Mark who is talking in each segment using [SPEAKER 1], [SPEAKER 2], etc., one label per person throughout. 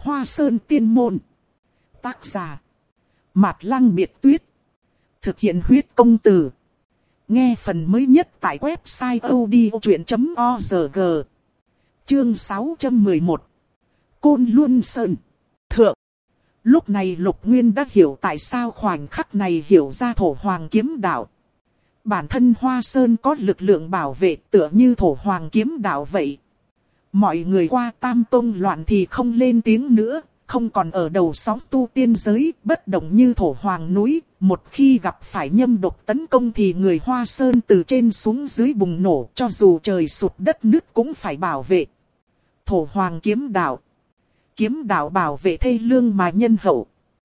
[SPEAKER 1] Hoa Sơn Tiên Môn. Tác giả Mạt Lăng Biệt Tuyết. Thực hiện huyết công từ. Nghe phần mới nhất tại website odchuyện.org. Chương 611. Côn Luân Sơn Thượng. Lúc này Lục Nguyên đã hiểu tại sao khoảnh khắc này hiểu ra Thổ Hoàng Kiếm Đạo. Bản thân Hoa Sơn có lực lượng bảo vệ tựa như Thổ Hoàng Kiếm Đạo vậy. Mọi người qua Tam Tông loạn thì không lên tiếng nữa, không còn ở đầu sóng tu tiên giới, bất động như Thổ Hoàng núi. Một khi gặp phải nhâm độc tấn công thì người Hoa Sơn từ trên xuống dưới bùng nổ, cho dù trời sụt đất nứt cũng phải bảo vệ. Thổ Hoàng Kiếm Đạo. Kiếm đạo bảo vệ thê lương mà nhân hậu.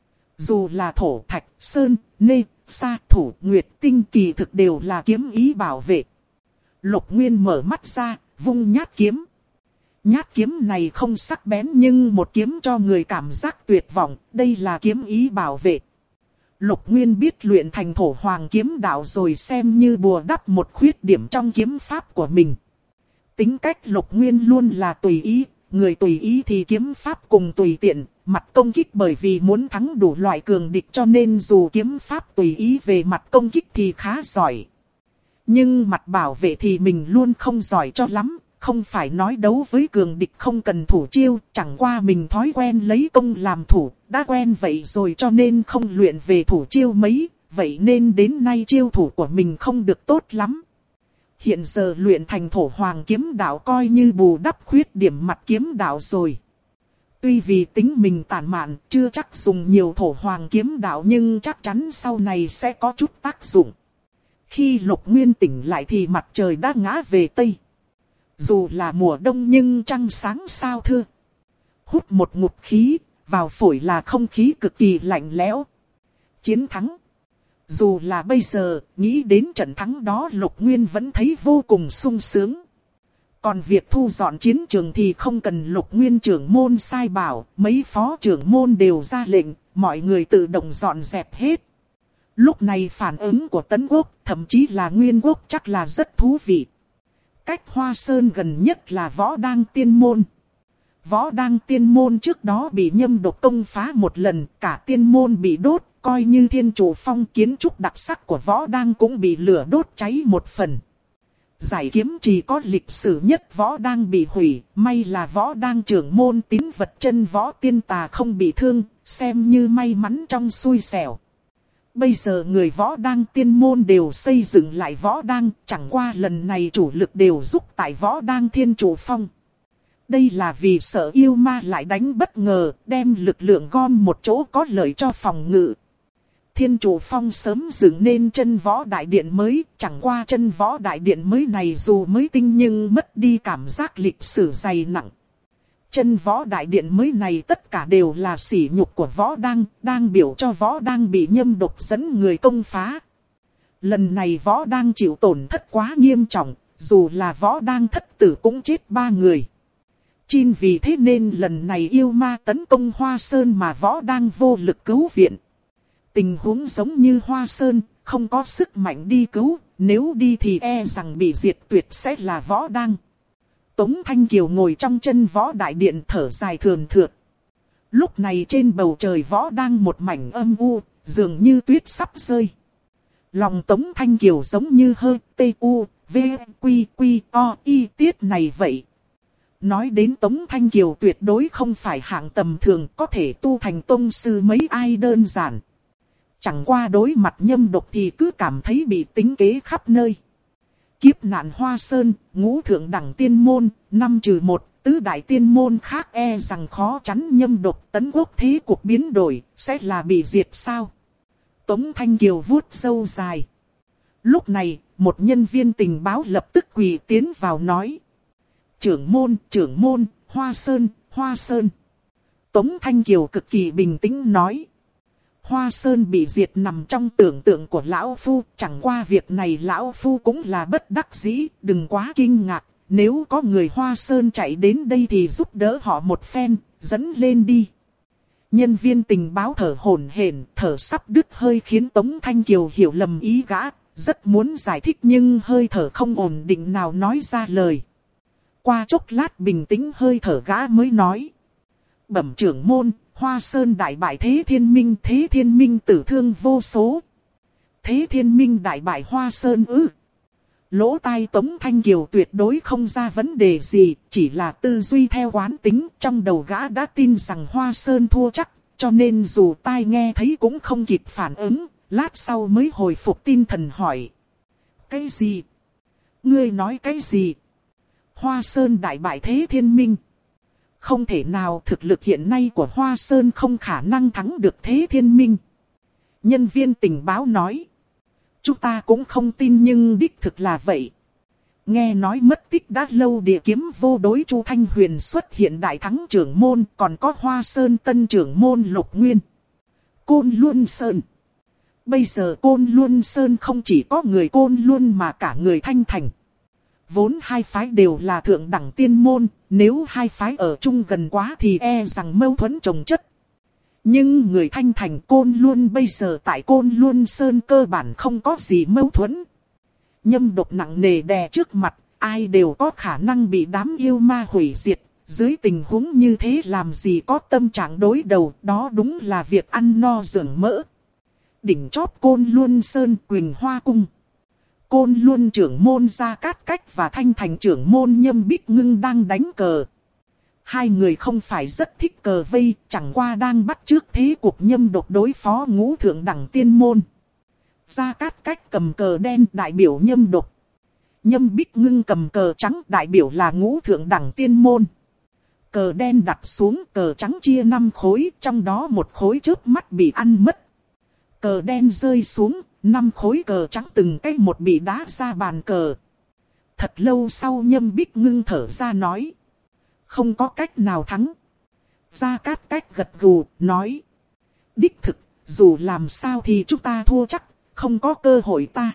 [SPEAKER 1] Dù là thổ, thạch, sơn, nê, sa, thủ, nguyệt, tinh kỳ thực đều là kiếm ý bảo vệ. Lục Nguyên mở mắt ra, vung nhát kiếm. Nhát kiếm này không sắc bén nhưng một kiếm cho người cảm giác tuyệt vọng, đây là kiếm ý bảo vệ. Lục Nguyên biết luyện thành Thổ Hoàng Kiếm Đạo rồi xem như bù đắp một khuyết điểm trong kiếm pháp của mình. Tính cách Lục Nguyên luôn là tùy ý, người tùy ý thì kiếm pháp cùng tùy tiện, mặt công kích bởi vì muốn thắng đủ loại cường địch cho nên dù kiếm pháp tùy ý về mặt công kích thì khá giỏi. Nhưng mặt bảo vệ thì mình luôn không giỏi cho lắm. Không phải nói đấu với cường địch không cần thủ chiêu, chẳng qua mình thói quen lấy công làm thủ, đã quen vậy rồi cho nên không luyện về thủ chiêu mấy, vậy nên đến nay chiêu thủ của mình không được tốt lắm. Hiện giờ luyện thành Thổ Hoàng Kiếm Đạo coi như bù đắp khuyết điểm mặt kiếm đạo rồi. Tuy vì tính mình tản mạn, chưa chắc dùng nhiều Thổ Hoàng Kiếm Đạo nhưng chắc chắn sau này sẽ có chút tác dụng. Khi Lục Nguyên tỉnh lại thì mặt trời đã ngã về Tây. Dù là mùa đông nhưng trăng sáng sao thưa. Hút một ngụm khí, vào phổi là không khí cực kỳ lạnh lẽo. Chiến thắng. Dù là bây giờ, nghĩ đến trận thắng đó Lục Nguyên vẫn thấy vô cùng sung sướng. Còn việc thu dọn chiến trường thì không cần Lục Nguyên trưởng môn sai bảo, mấy phó trưởng môn đều ra lệnh, mọi người tự động dọn dẹp hết. Lúc này phản ứng của Tấn Quốc, thậm chí là Nguyên Quốc chắc là rất thú vị. Cách Hoa Sơn gần nhất là Võ Đang Tiên Môn. Võ Đang Tiên Môn trước đó bị nhâm độc công phá một lần, cả tiên môn bị đốt, coi như Thiên Trụ Phong kiến trúc đặc sắc của Võ Đang cũng bị lửa đốt cháy một phần. Giải kiếm chỉ có lịch sử nhất Võ Đang bị hủy, may là Võ Đang trưởng môn Tín Vật Chân Võ Tiên Tà không bị thương, xem như may mắn trong xui xẻo. Bây giờ người Võ Đang Tiên Môn đều xây dựng lại Võ Đang, chẳng qua lần này chủ lực đều giúp tại Võ Đang Thiên Trụ Phong. Đây là vì sợ yêu ma lại đánh bất ngờ, đem lực lượng gom một chỗ có lợi cho phòng ngự. Thiên Trụ Phong sớm dựng nên chân võ đại điện mới, chẳng qua chân võ đại điện mới này dù mới tinh nhưng mất đi cảm giác lịch sử dày nặng. Chân võ đại điện mới này tất cả đều là sỉ nhục của Võ đang biểu cho Võ Đang bị nhâm độc dẫn người công phá. Lần này Võ Đang chịu tổn thất quá nghiêm trọng, dù là Võ Đang thất tử cũng chết 3 người. Chính vì thế nên lần này yêu ma tấn công Hoa Sơn mà Võ Đang vô lực cứu viện. Tình huống giống như Hoa Sơn, không có sức mạnh đi cứu, nếu đi thì e rằng bị diệt tuyệt sẽ là Võ Đang. Tống Thanh Kiều ngồi trong chân võ đại điện thở dài thườn thượt. Lúc này trên bầu trời Võ Đang một mảnh âm u, dường như tuyết sắp rơi. Lòng Tống Thanh Kiều giống như hơi t-u, v, quy, quy, o, y tiết này vậy. Nói đến Tống Thanh Kiều tuyệt đối không phải hạng tầm thường có thể tu thành tông sư mấy ai đơn giản. Chẳng qua đối mặt nhâm độc thì cứ cảm thấy bị tính kế khắp nơi. Kiếp nạn Hoa Sơn, ngũ thượng đẳng tiên môn, 5-1, tứ đại tiên môn khác e rằng khó chắn nhâm độc Tấn Quốc thế cuộc biến đổi, sẽ là bị diệt sao? Tống Thanh Kiều vuốt râu dài. Lúc này, một nhân viên tình báo lập tức quỳ tiến vào nói. Trưởng môn, Hoa Sơn. Tống Thanh Kiều cực kỳ bình tĩnh nói. Hoa Sơn bị diệt nằm trong tưởng tượng của Lão Phu, chẳng qua việc này Lão Phu cũng là bất đắc dĩ, đừng quá kinh ngạc, nếu có người Hoa Sơn chạy đến đây thì giúp đỡ họ một phen, dẫn lên đi. Nhân viên tình báo thở hổn hển, thở sắp đứt hơi khiến Tống Thanh Kiều hiểu lầm ý gã, rất muốn giải thích nhưng hơi thở không ổn định nào nói ra lời. Qua chốc lát bình tĩnh hơi thở gã mới nói. Bẩm trưởng môn, Hoa Sơn đại bại Thế Thiên Minh tử thương vô số. Thế Thiên Minh đại bại Hoa Sơn ư? Lỗ tai Tống Thanh Kiều tuyệt đối không ra vấn đề gì, chỉ là tư duy theo quán tính, trong đầu gã đã tin rằng Hoa Sơn thua chắc, cho nên dù tai nghe thấy cũng không kịp phản ứng, lát sau mới hồi phục tinh thần hỏi. Cái gì? Ngươi nói cái gì? Hoa Sơn đại bại Thế Thiên Minh. Không thể nào, thực lực hiện nay của Hoa Sơn không khả năng thắng được Thế Thiên Minh. Nhân viên tình báo nói. Chúng ta cũng không tin nhưng đích thực là vậy. Nghe nói mất tích đã lâu địa kiếm vô đối Chu Thanh Huyền xuất hiện đại thắng trưởng môn, còn có Hoa Sơn tân trưởng môn Lục Nguyên. Côn Luân Sơn. Bây giờ Côn Luân Sơn không chỉ có người Côn Luân mà cả người Thanh Thành. Vốn hai phái đều là thượng đẳng tiên môn, nếu hai phái ở chung gần quá thì e rằng mâu thuẫn chồng chất. Nhưng người Thanh Thành Côn Luân bây giờ tại Côn Luân Sơn cơ bản không có gì mâu thuẫn. Nhâm độc nặng nề đè trước mặt, ai đều có khả năng bị đám yêu ma hủy diệt. Dưới tình huống như thế làm gì có tâm trạng đối đầu, đó đúng là việc ăn no dưỡng mỡ. Đỉnh chóp Côn Luân Sơn Quỳnh Hoa Cung. Côn Luân trưởng môn Gia Cát Cách và Thanh Thành trưởng môn Nhâm Bích Ngưng đang đánh cờ. Hai người không phải rất thích cờ vây, chẳng qua đang bắt chước thế cuộc nhâm độc đối phó ngũ thượng đẳng tiên môn. Gia Cát Cách cầm cờ đen đại biểu nhâm độc. Nhâm Bích Ngưng cầm cờ trắng đại biểu là ngũ thượng đẳng tiên môn. Cờ đen đặt xuống, cờ trắng chia 5 khối, trong đó một khối chớp mắt bị ăn mất. Cờ đen rơi xuống, 5 khối cờ trắng từng cái một bị đá ra bàn cờ. Thật lâu sau Nhâm Bích Ngưng thở ra nói. Không có cách nào thắng. Gia Cát Cách gật gù, nói. Đích thực, dù làm sao thì chúng ta thua chắc, không có cơ hội ta.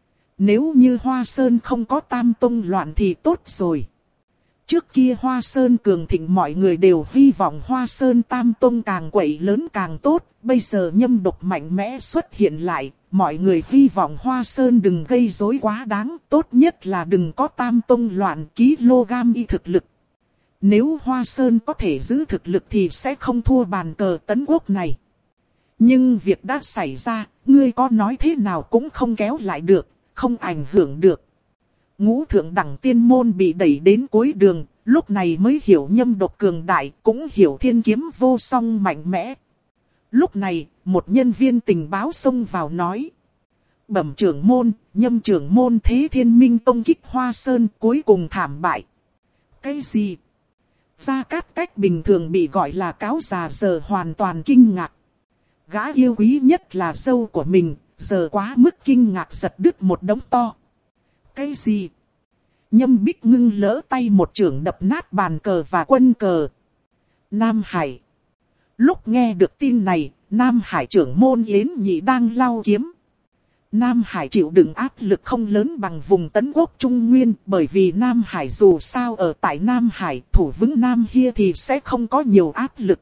[SPEAKER 1] Nếu như Hoa Sơn không có tam tông loạn thì tốt rồi. Trước kia Hoa Sơn cường thịnh mọi người đều hy vọng Hoa Sơn tam tông càng quậy lớn càng tốt. Bây giờ nhâm độc mạnh mẽ xuất hiện lại, mọi người hy vọng Hoa Sơn đừng gây rối quá đáng. Tốt nhất là đừng có tam tông loạn kg y thực lực. Nếu Hoa Sơn có thể giữ thực lực thì sẽ không thua bàn cờ Tấn Quốc này. Nhưng việc đã xảy ra, ngươi có nói thế nào cũng không kéo lại được, không ảnh hưởng được. Ngũ thượng đẳng tiên môn bị đẩy đến cuối đường, lúc này mới hiểu nhâm độc cường đại, cũng hiểu thiên kiếm vô song mạnh mẽ. Lúc này, một nhân viên tình báo xông vào nói. Bẩm trưởng môn, nhâm trưởng môn Thế Thiên Minh tông kích Hoa Sơn cuối cùng thảm bại. Cái gì? Gia Cát Cách bình thường bị gọi là cáo già giờ hoàn toàn kinh ngạc. Gã yêu quý nhất là dâu của mình, giờ quá mức kinh ngạc giật đứt một đống to. Cái gì? Nhâm Bích Ngưng lỡ tay một chưởng đập nát bàn cờ và quân cờ. Nam Hải. Lúc nghe được tin này, Nam Hải trưởng môn Yến Nhị đang lau kiếm. Nam Hải chịu đựng áp lực không lớn bằng vùng Tấn Quốc Trung Nguyên, bởi vì Nam Hải dù sao ở tại Nam Hải, thủ vững Nam Hia thì sẽ không có nhiều áp lực.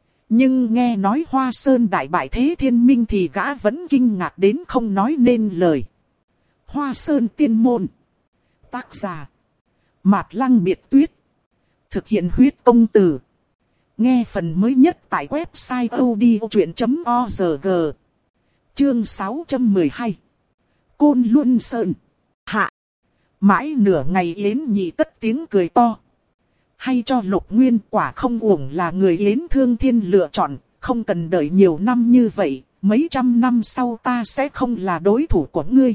[SPEAKER 1] Nhưng nghe nói Hoa Sơn đại bại Thế Thiên Minh thì gã vẫn kinh ngạc đến không nói nên lời. Hoa Sơn tiên môn. Tác giả. Mạt Lăng Biệt Tuyết. Thực hiện huyết công từ. Nghe phần mới nhất tại website odchuyện.org. Chương 612. Côn Luân Sơn. Hạ. Mãi nửa ngày Yến Nhị cất tiếng cười to. Hay cho Lục Nguyên, quả không uổng là người Yến Thương Thiên lựa chọn, không cần đợi nhiều năm như vậy, mấy trăm năm sau ta sẽ không là đối thủ của ngươi.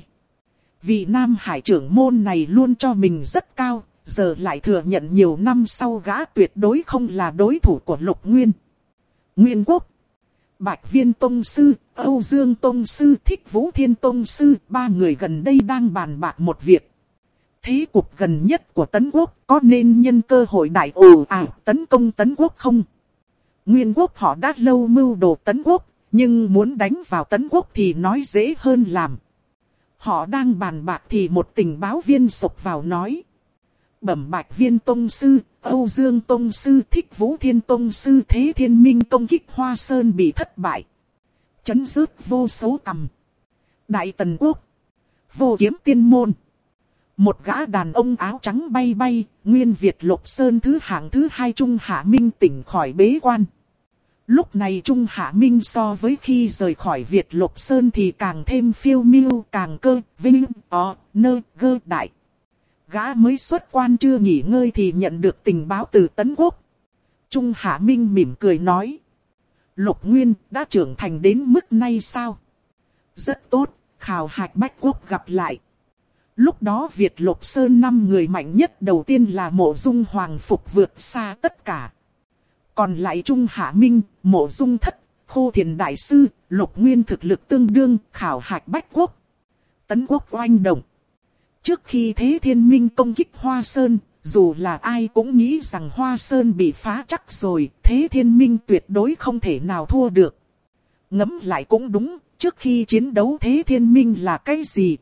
[SPEAKER 1] Vị Nam Hải trưởng môn này luôn cho mình rất cao, giờ lại thừa nhận nhiều năm sau gã tuyệt đối không là đối thủ của Lục Nguyên. Nguyên Quốc, Bạch Viên Tông Sư, Âu Dương Tông Sư, Thích Vũ Thiên Tông Sư, ba người gần đây đang bàn bạc một việc. Thế cục gần nhất của Tấn Quốc có nên nhân cơ hội đại ồ ạt tấn công Tấn Quốc không? Nguyên Quốc họ đã lâu mưu đồ Tấn Quốc, nhưng muốn đánh vào Tấn Quốc thì nói dễ hơn làm. Họ đang bàn bạc thì một tình báo viên sộc vào nói. Bẩm Bạch Viên Tông Sư, Âu Dương Tông Sư, Thích Vũ Thiên Tông Sư, Thế Thiên Minh công kích Hoa Sơn bị thất bại. Chấn rước vô số tầm. Đại Tần Quốc, Vô Kiếm Tiên Môn, Một gã đàn ông áo trắng bay bay, Nguyên Việt Lục Sơn hạng thứ 2 Trung Hạ Minh tỉnh khỏi bế quan. Lúc này Trung Hạ Minh so với khi rời khỏi Việt Lục Sơn thì càng thêm phiêu miêu, càng cơ, vinh, nơ, gơ đại. Gã mới xuất quan chưa nghỉ ngơi thì nhận được tình báo từ Tấn Quốc. Trung Hạ Minh mỉm cười nói. Lục Nguyên đã trưởng thành đến mức này sao? Rất tốt, Khảo Hạch Bách Quốc gặp lại. Lúc đó Việt Lục Sơn 5 người mạnh nhất đầu tiên là Mộ Dung Hoàng Phục vượt xa tất cả. Còn lại Trung Hạ Minh, Mộ Dung Thất, Khô Thiền Đại Sư, Lục Nguyên thực lực tương đương, Khảo Hạch Bách Quốc. Tấn Quốc oanh động. Trước khi Thế Thiên Minh công kích Hoa Sơn, dù là ai cũng nghĩ rằng Hoa Sơn bị phá chắc rồi, Thế Thiên Minh tuyệt đối không thể nào thua được. Ngẫm lại cũng đúng, trước khi chiến đấu Thế Thiên Minh là cái gì?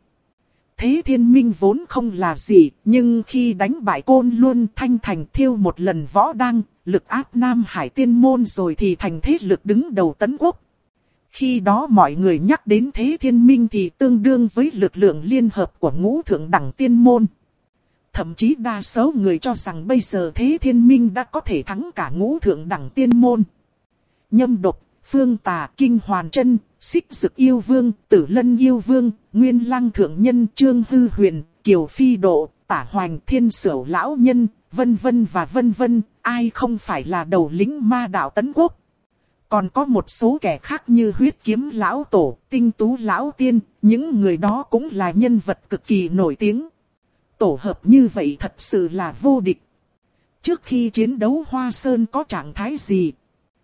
[SPEAKER 1] Thế Thiên Minh vốn không là gì, nhưng khi đánh bại Côn Luân Thanh Thành thiêu một lần võ đăng, lực áp Nam Hải Tiên Môn rồi thì thành thế lực đứng đầu Tấn Quốc. Khi đó mọi người nhắc đến Thế Thiên Minh thì tương đương với lực lượng liên hợp của ngũ thượng đẳng Tiên Môn. Thậm chí đa số người cho rằng bây giờ Thế Thiên Minh đã có thể thắng cả ngũ thượng đẳng Tiên Môn. Nhâm Độc, Phương Tà, Kinh Hoàn Chân, Xích Dực Yêu Vương, Tử Lân Yêu Vương, Nguyên Lăng Thượng Nhân, Trương Hư Huyền, Kiều Phi Độ, Tả Hoành, Thiên Sửu Lão Nhân, vân vân và vân vân, ai không phải là đầu lĩnh ma đạo Tấn Quốc. Còn có một số kẻ khác như Huyết Kiếm Lão Tổ, Tinh Tú Lão Tiên, những người đó cũng là nhân vật cực kỳ nổi tiếng. Tổ hợp như vậy thật sự là vô địch. Trước khi chiến đấu Hoa Sơn có trạng thái gì?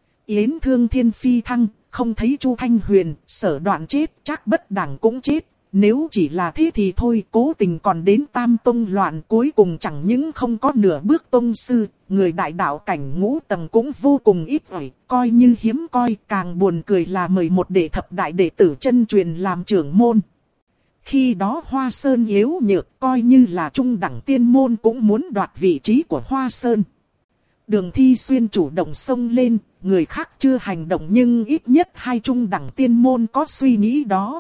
[SPEAKER 1] Yến Thương Thiên phi thăng, không thấy Chu Thanh Huyền, Sở Đoạn chết, Trác Bất Đẳng cũng chết. Nếu chỉ là thế thì thôi, cố tình còn đến Tam Tông loạn, cuối cùng chẳng những không có nửa bước tông sư, người đại đạo cảnh ngũ tầng cũng vô cùng ít ỏi, coi như hiếm coi. Càng buồn cười là mời một đệ thập đại đệ tử chân truyền làm trưởng môn. Khi đó Hoa Sơn yếu nhược, coi như là trung đẳng tiên môn cũng muốn đoạt vị trí của Hoa Sơn. Đường Thi Xuyên chủ động xông lên, người khác chưa hành động nhưng ít nhất hai trung đẳng tiên môn có suy nghĩ đó.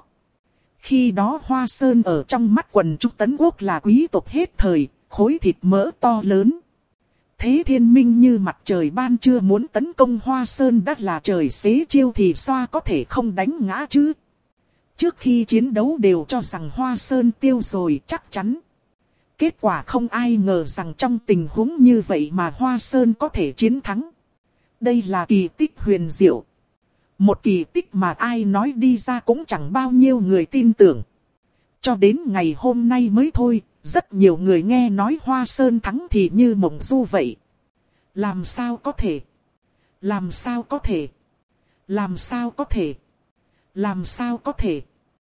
[SPEAKER 1] Khi đó Hoa Sơn ở trong mắt quần chúng Tấn Quốc là quý tộc hết thời, khối thịt mỡ to lớn. Thế Thiên Minh như mặt trời ban trưa muốn tấn công Hoa Sơn đã là trời xế chiêu thì xoa có thể không đánh ngã chứ. Trước khi chiến đấu đều cho rằng Hoa Sơn tiêu rồi chắc chắn. Kết quả không ai ngờ rằng trong tình huống như vậy mà Hoa Sơn có thể chiến thắng. Đây là kỳ tích huyền diệu. Một kỳ tích mà ai nói đi ra cũng chẳng bao nhiêu người tin tưởng. Cho đến ngày hôm nay mới thôi, rất nhiều người nghe nói Hoa Sơn thắng thì như mộng du vậy. Làm sao có thể? Làm sao có thể? Làm sao có thể? Làm sao có thể?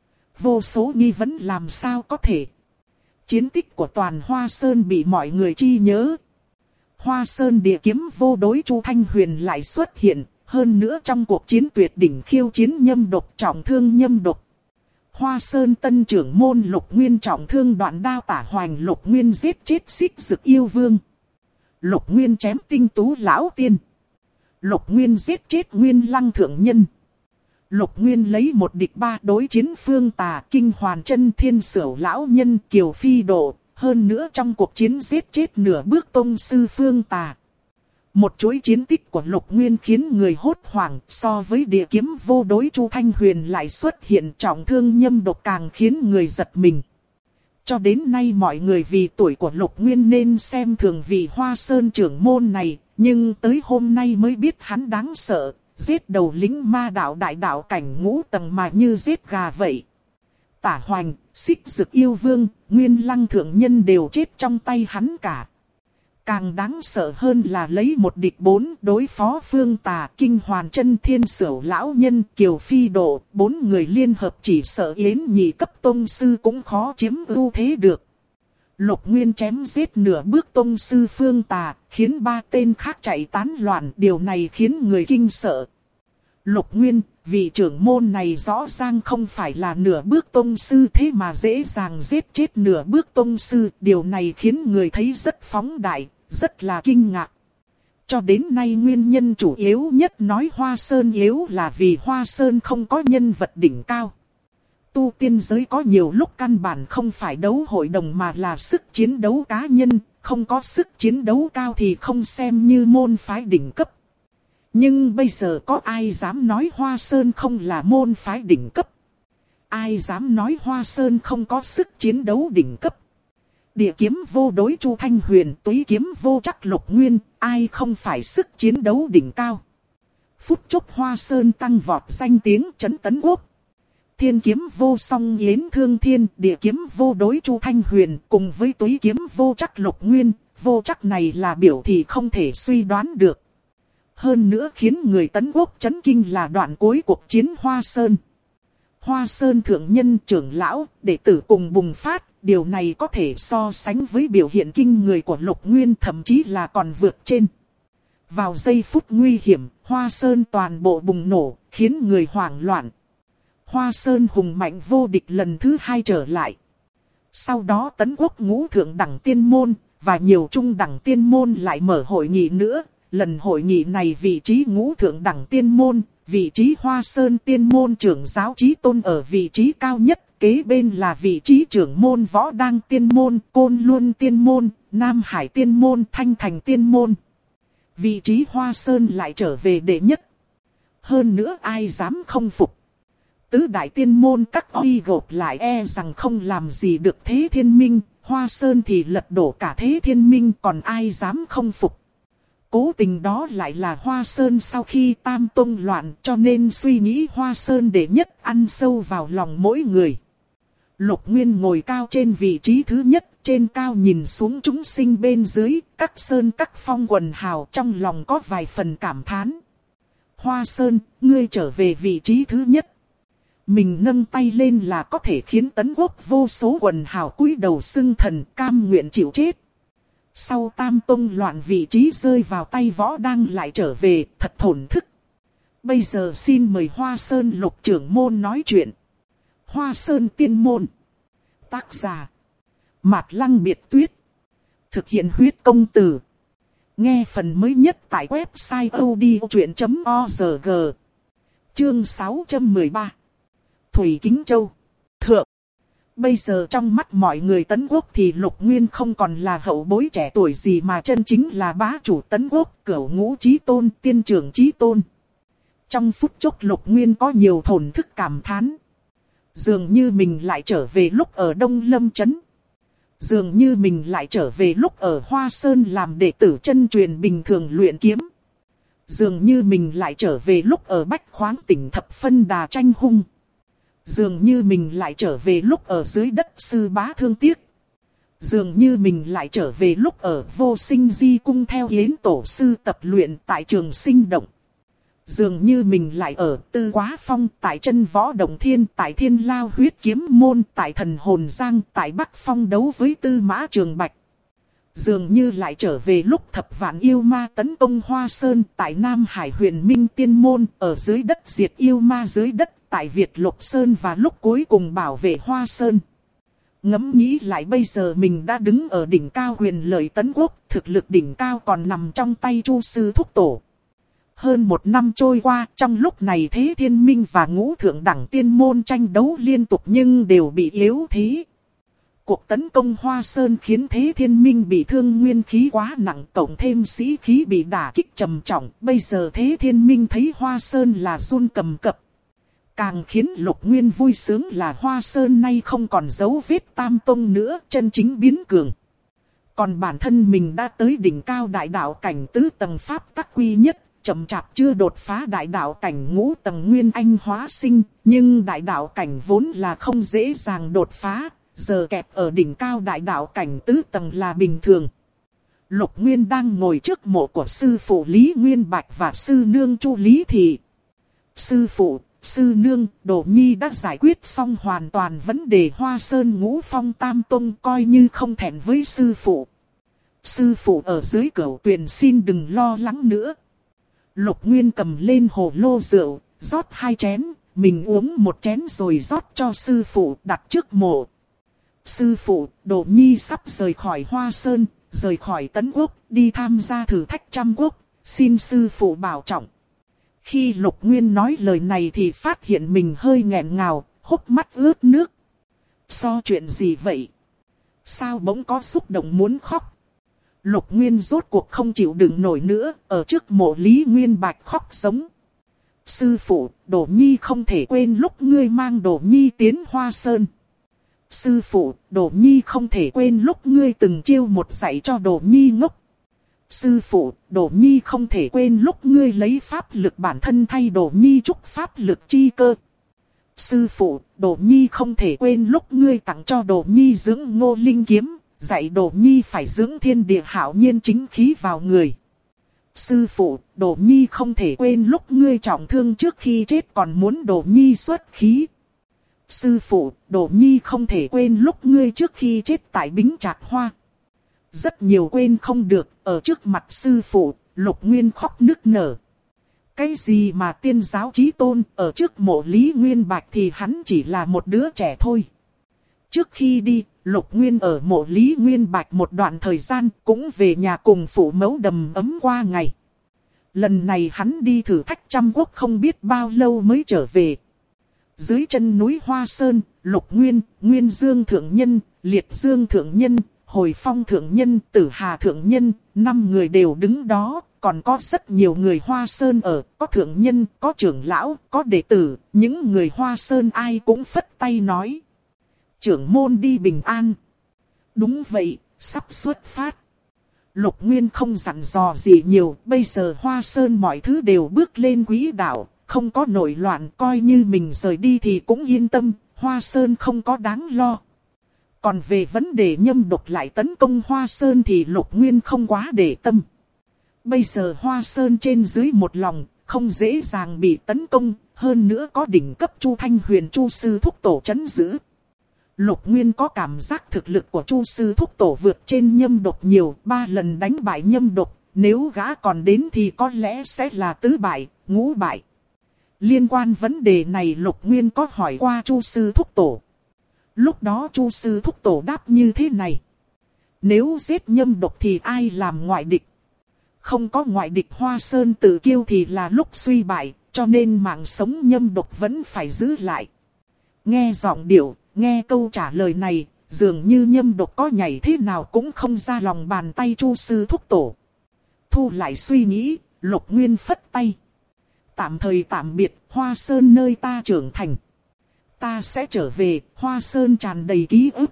[SPEAKER 1] Vô số nghi vấn làm sao có thể? Chiến tích của toàn Hoa Sơn bị mọi người chi nhớ. Hoa Sơn địa kiếm vô đối Chu Thanh Huyền lại xuất hiện. Hơn nữa trong cuộc chiến tuyệt đỉnh khiêu chiến Nhâm Độc trọng thương Nhâm Độc. Hoa Sơn tân trưởng môn Lục Nguyên trọng thương đoạn đao Tả Hoành, Lục Nguyên giết chết Xích Dực Yêu Vương. Lục Nguyên chém Tinh Tú Lão Tiên. Lục Nguyên giết chết Nguyên Lăng Thượng Nhân. Lục Nguyên lấy 1-3 đối chiến Phương Tà, Kinh Hoàn Chân, Thiên Sửu Lão Nhân, Kiều Phi Độ. Hơn nữa trong cuộc chiến giết chết nửa bước tông sư Phương Tà. Một chuỗi chiến tích của Lục Nguyên khiến người hốt hoảng, so với địa kiếm vô đối Chu Thanh Huyền lại xuất hiện trọng thương Nhâm Độc càng khiến người giật mình. Cho đến nay mọi người vì tuổi của Lục Nguyên nên xem thường vị Hoa Sơn trưởng môn này, nhưng tới hôm nay mới biết hắn đáng sợ, giết đầu lính ma đạo đại đạo cảnh ngũ tầng mà như giết gà vậy. Tả Hoành, Xích Dực Yêu Vương, Nguyên Lăng Thượng Nhân đều chết trong tay hắn cả. Càng đáng sợ hơn là lấy 1-4 đối phó Phương Tà, Kinh Hoàn Chân, Thiên Sửu Lão Nhân, Kiều Phi Độ, 4 người liên hợp chỉ sợ Yến nhị cấp tông sư cũng khó chiếm ưu thế được. Lục Nguyên chém giết nửa bước tông sư Phương Tà, khiến 3 tên khác chạy tán loạn, điều này khiến người kinh sợ. Lục Nguyên, vị trưởng môn này rõ ràng không phải là nửa bước tông sư thế mà dễ dàng giết chết nửa bước tông sư, điều này khiến người thấy rất phóng đại. Rất là kinh ngạc. Cho đến nay nguyên nhân chủ yếu nhất nói Hoa Sơn yếu là vì Hoa Sơn không có nhân vật đỉnh cao. tu tiên giới có nhiều lúc căn bản không phải đấu hội đồng mà là sức chiến đấu cá nhân, không có sức chiến đấu cao thì không xem như môn phái đỉnh cấp. Nhưng bây giờ có ai dám nói Hoa Sơn không là môn phái đỉnh cấp? Ai dám nói Hoa Sơn không có sức chiến đấu đỉnh cấp? Địa kiếm vô đối Chu Thanh Huyền, túy kiếm vô chắc Lục Nguyên, ai không phải sức chiến đấu đỉnh cao? Phút chốc Hoa Sơn tăng vọt danh tiếng chấn tấn quốc. Thiên kiếm vô song Yến Thương Thiên, địa kiếm vô đối Chu Thanh Huyền cùng với túy kiếm vô chắc Lục Nguyên, vô chắc này là biểu thị không thể suy đoán được. Hơn nữa khiến người tấn quốc chấn kinh là đoạn cuối cuộc chiến Hoa Sơn. Hoa Sơn thượng nhân trưởng lão, đệ tử cùng bùng phát, điều này có thể so sánh với biểu hiện kinh người của Lục Nguyên, thậm chí là còn vượt trên. Vào giây phút nguy hiểm, Hoa Sơn toàn bộ bùng nổ, khiến người hoảng loạn. Hoa Sơn hùng mạnh vô địch lần thứ 2 trở lại. Sau đó tấn quốc ngũ thượng đẳng tiên môn, và nhiều trung đẳng tiên môn lại mở hội nghị nữa. Lần hội nghị này vị trí ngũ thượng đẳng tiên môn, vị trí Hoa Sơn tiên môn trưởng giáo Chí Tôn ở vị trí cao nhất. Kế bên là vị trí trưởng môn Võ Đăng tiên môn, Côn Luân tiên môn, Nam Hải tiên môn, Thanh Thành tiên môn. Vị trí Hoa Sơn lại trở về đệ nhất. Hơn nữa ai dám không phục. Tứ đại tiên môn các uy gộp lại e rằng không làm gì được Thế Thiên Minh. Hoa Sơn thì lật đổ cả Thế Thiên Minh, còn ai dám không phục. Cố tình đó lại là Hoa Sơn sau khi Tam Tông loạn, cho nên suy nghĩ Hoa Sơn đệ nhất ăn sâu vào lòng mỗi người. Lục Nguyên ngồi cao trên vị trí thứ nhất, trên cao nhìn xuống chúng sinh bên dưới, các sơn các phong quần hào, trong lòng có vài phần cảm thán. Hoa Sơn, ngươi trở về vị trí thứ nhất. Mình nâng tay lên là có thể khiến tấn quốc vô số quần hào cúi đầu xưng thần, cam nguyện chịu chết. Sau Tam Tông loạn, vị trí rơi vào tay Võ Đăng lại trở về, thật thổn thức. Bây giờ xin mời Hoa Sơn Lục trưởng môn nói chuyện. Hoa Sơn tiên môn. Tác giả Mạt Lăng Biệt Tuyết. Thực hiện huyết công từ. Nghe phần mới nhất tại website odchuyện.org. Chương 613. Thủy Kính Châu. Thượng. Bây giờ trong mắt mọi người tấn quốc thì Lục Nguyên không còn là hậu bối trẻ tuổi gì mà chân chính là bá chủ tấn quốc, cửu ngũ Chí Tôn, tiên trưởng Chí Tôn. Trong phút chốc Lục Nguyên có nhiều thổn thức cảm thán. Dường như mình lại trở về lúc ở Đông Lâm Trấn. Dường như mình lại trở về lúc ở Hoa Sơn làm đệ tử chân truyền bình thường luyện kiếm. Dường như mình lại trở về lúc ở Bách Khoáng tỉnh Thập Phân Đà tranh hung. Dường như mình lại trở về lúc ở dưới đất Sư Bá thương tiếc. Dường như mình lại trở về lúc ở Vô Sinh Di Cung theo Yến Tổ sư tập luyện tại Trường Sinh Động. Dường như mình lại ở Tư Quá Phong, tại Chân Võ Động Thiên, tại Thiên Lao Huyết Kiếm Môn, tại Thần Hồn Giang, tại Bắc Phong đấu với Tư Mã Trường Bạch. Dường như lại trở về lúc Thập Vạn Yêu Ma tấn công Hoa Sơn, tại Nam Hải Huyền Minh Tiên Môn, ở dưới đất diệt yêu ma dưới đất, tại Việt Lục Sơn, và lúc cuối cùng bảo vệ Hoa Sơn. Ngẫm nghĩ lại bây giờ mình đã đứng ở đỉnh cao quyền lợi tấn quốc, thực lực đỉnh cao còn nằm trong tay Chu sư thúc tổ. Hơn 1 năm trôi qua, trong lúc này Thế Thiên Minh và ngũ thượng đẳng tiên môn tranh đấu liên tục nhưng đều bị yếu thế. Cuộc tấn công Hoa Sơn khiến Thế Thiên Minh bị thương nguyên khí quá nặng, cộng thêm sĩ khí bị đả kích trầm trọng. Bây giờ Thế Thiên Minh thấy Hoa Sơn là run cầm cập. Càng khiến Lục Nguyên vui sướng là Hoa Sơn nay không còn dấu vết Tam Tông nữa, chân chính biến cường. Còn bản thân mình đã tới đỉnh cao đại đạo cảnh tứ tầng pháp tắc quy nhất. Chậm chạp chưa đột phá đại đạo cảnh ngũ tầng nguyên anh hóa sinh, nhưng đại đạo cảnh vốn là không dễ dàng đột phá, giờ kẹp ở đỉnh cao đại đạo cảnh tứ tầng là bình thường. Lục Nguyên đang ngồi trước mộ của sư phụ Lý Nguyên Bạch và sư nương Chu Lý Thị. Sư phụ, sư nương, Đồ Nhi đã giải quyết xong hoàn toàn vấn đề Hoa Sơn ngũ phong Tam Tông, coi như không thẹn với sư phụ. Sư phụ ở dưới cửu tuyền xin đừng lo lắng nữa. Lục Nguyên cầm lên hồ lô rượu, rót 2 chén, mình uống 1 chén rồi rót cho sư phụ đặt trước mộ. Sư phụ, Đồ Nhi sắp rời khỏi Hoa Sơn, rời khỏi Tấn Quốc, đi tham gia thử thách trăm quốc, xin sư phụ bảo trọng. Khi Lục Nguyên nói lời này thì phát hiện mình hơi nghẹn ngào, hốc mắt ướt nước. So chuyện gì vậy? Sao bỗng có xúc động muốn khóc? Lục Nguyên rốt cuộc không chịu đựng nổi nữa, ở trước mộ Lý Nguyên Bạch khóc sống. Sư phụ, Đỗ Nhi không thể quên lúc ngươi mang Đỗ Nhi tiến Hoa Sơn. Sư phụ, Đỗ Nhi không thể quên lúc ngươi từng chiêu một dạy cho Đỗ Nhi ngốc. Sư phụ, Đỗ Nhi không thể quên lúc ngươi lấy pháp lực bản thân thay Đỗ Nhi trúc pháp lực chi cơ. Sư phụ, Đỗ Nhi không thể quên lúc ngươi tặng cho Đỗ Nhi dưỡng Ngô Linh kiếm, dạy Đỗ Nhi phải dưỡng thiên địa hạo nhiên chính khí vào người. Sư phụ, Đỗ Nhi không thể quên lúc ngươi trọng thương trước khi chết còn muốn Đỗ Nhi xuất khí. Sư phụ, Đỗ Nhi không thể quên lúc ngươi trước khi chết tại Bính Trạc Hoa. Rất nhiều quên không được, ở trước mặt sư phụ, Lục Nguyên khóc nức nở. Cái gì mà tiên giáo chí tôn, ở trước mộ Lý Nguyên Bạch thì hắn chỉ là một đứa trẻ thôi. Trước khi đi, Lục Nguyên ở mộ Lý Nguyên Bạch một đoạn thời gian, cũng về nhà cùng phụ mẫu đầm ấm qua ngày. Lần này hắn đi thử thách trăm quốc không biết bao lâu mới trở về. Dưới chân núi Hoa Sơn, Lục Nguyên, Nguyên Dương Thượng Nhân, Liệt Dương Thượng Nhân, Hồi Phong Thượng Nhân, Tử Hà Thượng Nhân, 5 người đều đứng đó. Còn có rất nhiều người Hoa Sơn ở, có thượng nhân, có trưởng lão, có đệ tử. Những người Hoa Sơn ai cũng phất tay nói: trưởng môn đi bình an. Đúng vậy, sắp xuất phát. Lục Nguyên không dặn dò gì nhiều, bây giờ Hoa Sơn mọi thứ đều bước lên quỹ đạo, không có nổi loạn, coi như mình rời đi thì cũng yên tâm, Hoa Sơn không có đáng lo. Còn về vấn đề nhâm độc lại tấn công Hoa Sơn thì Lục Nguyên không quá để tâm. Bây giờ Hoa Sơn trên dưới một lòng, không dễ dàng bị tấn công, hơn nữa có đỉnh cấp Chu Thanh Huyền Chu Sư Thúc Tổ trấn giữ. Lục Nguyên có cảm giác thực lực của Chu Sư Thúc Tổ vượt trên nhâm độc nhiều, 3 lần đánh bại nhâm độc, nếu gã còn đến thì có lẽ sẽ là tứ bại, ngũ bại. Liên quan vấn đề này Lục Nguyên có hỏi qua Chu Sư Thúc Tổ. Lúc đó Chu Sư Thúc Tổ đáp như thế này: nếu giết nhâm độc thì ai làm ngoại địch? Không có ngoại địch Hoa Sơn tự kiêu thì là lúc suy bại, cho nên mạng sống nhâm độc vẫn phải giữ lại. Nghe giọng điệu, nghe câu trả lời này, dường như nhâm độc có nhảy thế nào cũng không ra lòng bàn tay Chu Sư Thúc Tổ. Thu lại suy nghĩ, Lục Nguyên phất tay: tạm thời tạm biệt, Hoa Sơn nơi ta trưởng thành. Ta sẽ trở về, Hoa Sơn tràn đầy ký ức.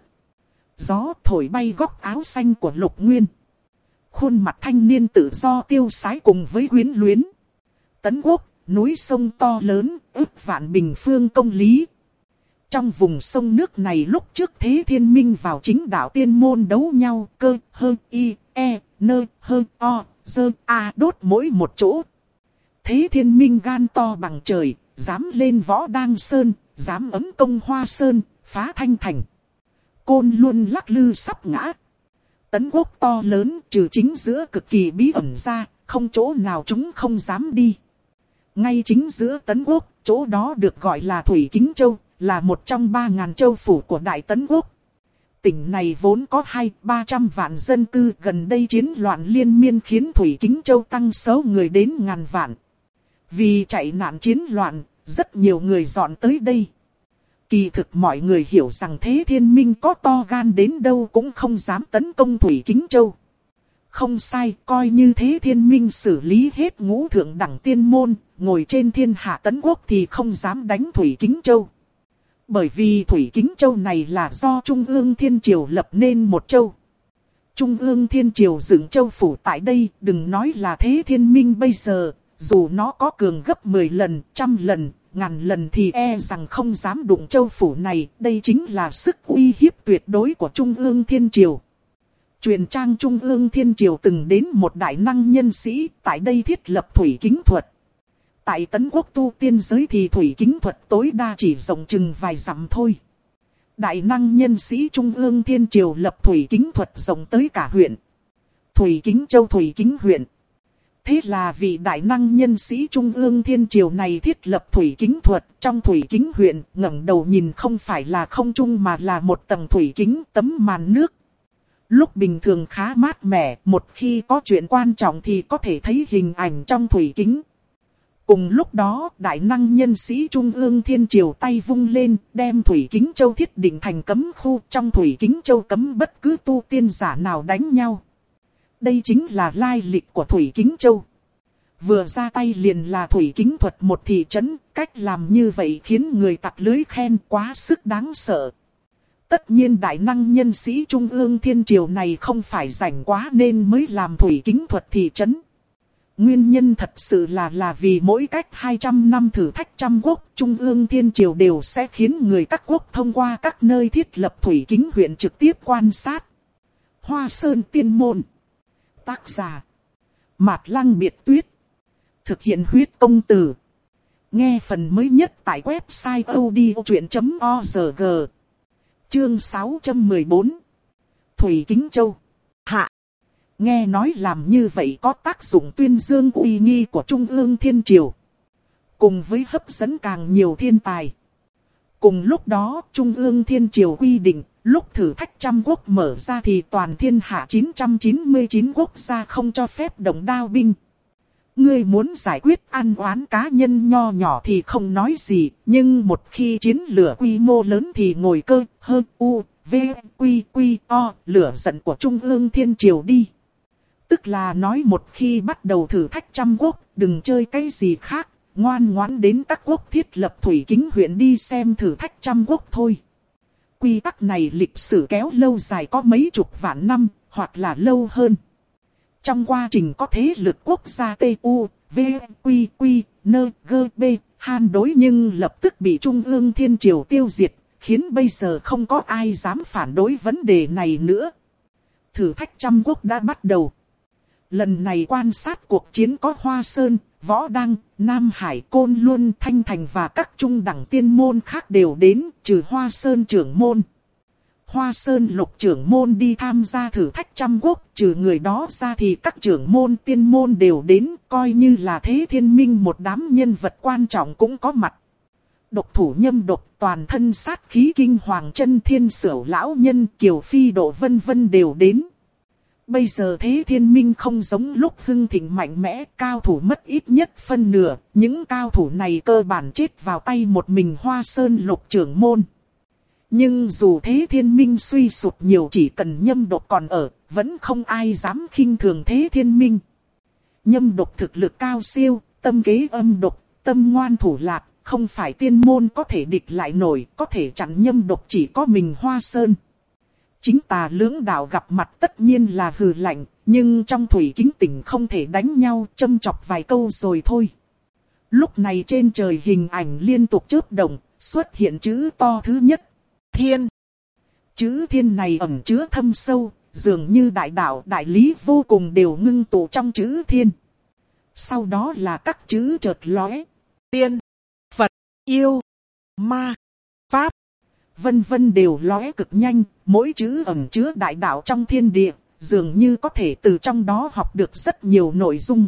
[SPEAKER 1] Gió thổi bay góc áo xanh của Lục Nguyên. Khuôn mặt thanh niên tự do tiêu sái cùng với quyến luyến. Tấn Quốc, núi sông to lớn, ức vạn bình phương công lý. Trong vùng sông nước này lúc trước Thế Thiên Minh vào chính đạo tiên môn đấu nhau, cơ, hơ, y, e, nơ, hơ, o, dơ, a đốt mỗi một chỗ. Thế Thiên Minh gan to bằng trời, dám lên Võ Đăng Sơn, dám ấm công Hoa Sơn, phá Thanh Thành. Côn Luân lắc lư sắp ngã. Tấn Quốc to lớn, trừ chính giữa cực kỳ bí ẩn ra, không chỗ nào chúng không dám đi. Ngay chính giữa Tấn Quốc, chỗ đó được gọi là Thủy Kính Châu, là một trong 3.000 châu phủ của Đại Tấn Quốc. Tỉnh này vốn có 200-300 vạn dân cư, gần đây chiến loạn liên miên khiến Thủy Kính Châu tăng số người đến ngàn vạn. Vì chạy nạn chiến loạn, rất nhiều người dọn tới đây. Kỳ thực mọi người hiểu rằng Thế Thiên Minh có to gan đến đâu cũng không dám tấn công Thủy Kính Châu. Không sai, coi như Thế Thiên Minh xử lý hết ngũ thượng đẳng tiên môn, ngồi trên thiên hạ Tấn Quốc thì không dám đánh Thủy Kính Châu. Bởi vì Thủy Kính Châu này là do Trung ương Thiên Triều lập nên một châu. Trung ương Thiên Triều dựng châu phủ tại đây, đừng nói là Thế Thiên Minh bây giờ, dù nó có cường gấp 10 lần, 100 lần, 1000 lần thì e rằng không dám đụng châu phủ này. Đây chính là sức uy hiếp tuyệt đối của Trung ương Thiên Triều. Truyền trang Trung ương Thiên Triều từng đến một đại năng nhân sĩ tại đây thiết lập thủy kính thuật. Tại Tấn Quốc tu tiên giới thì thủy kính thuật tối đa chỉ rộng chừng vài dặm thôi. Đại năng nhân sĩ Trung ương Thiên Triều lập thủy kính thuật rộng tới cả huyện Thủy Kính Châu, Thủy Kính huyện. Thế là vị đại năng nhân sĩ Trung ương Thiên Triều này thiết lập thủy kính thuật trong Thủy Kính huyện, ngẩng đầu nhìn không phải là không trung mà là một tầng thủy kính, tấm màn nước. Lúc bình thường khá mát mẻ, một khi có chuyện quan trọng thì có thể thấy hình ảnh trong thủy kính. Cùng lúc đó, đại năng nhân sĩ Trung ương Thiên Triều tay vung lên, đem Thủy Kính Châu thiết định thành cấm khu. Trong Thủy Kính Châu cấm bất cứ tu tiên giả nào đánh nhau. Đây chính là lai lịch của Thủy Kính Châu. Vừa ra tay liền là Thủy Kính Thuật một thị trấn, cách làm như vậy khiến người tặc lưới khen quá sức đáng sợ. Tất nhiên đại năng nhân sĩ Trung ương Thiên Triều này không phải rảnh quá nên mới làm Thủy Kính Thuật thị trấn. Nguyên nhân thật sự là vì mỗi cách 200 năm thử thách trăm quốc, Trung ương Thiên Triều đều sẽ khiến người các quốc thông qua các nơi thiết lập Thủy Kính huyện trực tiếp quan sát. Hoa Sơn Tiên Môn. Tác giả Mạt Lăng Biệt Tuyết. Thực hiện huyết công từ. Nghe phần mới nhất tại website odchuyện.org. Chương 614. Thủy Kính Châu. Hạ. Nghe nói làm như vậy có tác dụng tuyên dương uy nghi của Trung ương Thiên Triều. Cùng với hấp dẫn càng nhiều thiên tài. Cùng lúc đó Trung ương Thiên Triều quy định, lúc thử thách trăm quốc mở ra thì toàn thiên hạ 999 quốc gia không cho phép động đao binh. Ngươi muốn giải quyết ăn oán cá nhân nho nhỏ thì không nói gì, nhưng một khi chiến lửa quy mô lớn thì ngồi cơ, hơn u, v, quy, quy, o, lửa giận của Trung ương Thiên Triều đi. Tức là nói một khi bắt đầu thử thách trăm quốc, đừng chơi cái gì khác, ngoan ngoãn đến các quốc thiết lập Thủy Kính huyện đi xem thử thách trăm quốc thôi. Quy tắc này lịch sử kéo lâu dài có mấy chục vạn năm, hoặc là lâu hơn. Trong quá trình có thế lực quốc gia TU, V, Quy, Quy, Nơ, Gơ, B, han đối nhưng lập tức bị Trung ương Thiên Triều tiêu diệt, khiến bây giờ không có ai dám phản đối vấn đề này nữa. Thử thách trăm quốc đã bắt đầu. Lần này quan sát cuộc chiến có Hoa Sơn, Võ Đăng, Nam Hải, Côn Luân, Thanh Thành và các trung đẳng tiên môn khác đều đến, trừ Hoa Sơn trưởng môn. Hoa Sơn lục trưởng môn đi tham gia thử thách trăm quốc, trừ người đó ra thì các trưởng môn tiên môn đều đến, coi như là thế thiên minh một đám nhân vật quan trọng cũng có mặt. Độc thủ Nhâm Độc, toàn thân sát khí kinh hoàng chân thiên sửu lão nhân, Kiều Phi Độ vân vân đều đến. Bây giờ thế thiên minh không giống lúc hưng thịnh mạnh mẽ, cao thủ mất ít nhất phân nửa, những cao thủ này cơ bản chết vào tay một mình Hoa Sơn lục trưởng môn. Nhưng dù thế thiên minh suy sụp nhiều, chỉ cần Nhâm Độc còn ở, vẫn không ai dám khinh thường thế thiên minh. Nhâm Độc thực lực cao siêu, tâm kế âm độc, tâm ngoan thủ lạt, không phải tiên môn có thể địch lại nổi, có thể chặn Nhâm Độc chỉ có mình Hoa Sơn. Chính tà lưỡng đạo gặp mặt tất nhiên là hừ lạnh, nhưng trong Thủy Kính Tỉnh không thể đánh nhau, châm chọc vài câu rồi thôi. Lúc này trên trời hình ảnh liên tục chớp động, xuất hiện chữ to thứ nhất. Thiên. Chữ thiên này ẩn chứa thâm sâu, dường như đại đạo đại lý vô cùng đều ngưng tụ trong chữ thiên. Sau đó là các chữ chợt lóe. Tiên, Phật, Yêu, Ma, Pháp, vân vân đều lóe cực nhanh, mỗi chữ ẩn chứa đại đạo trong thiên địa, dường như có thể từ trong đó học được rất nhiều nội dung.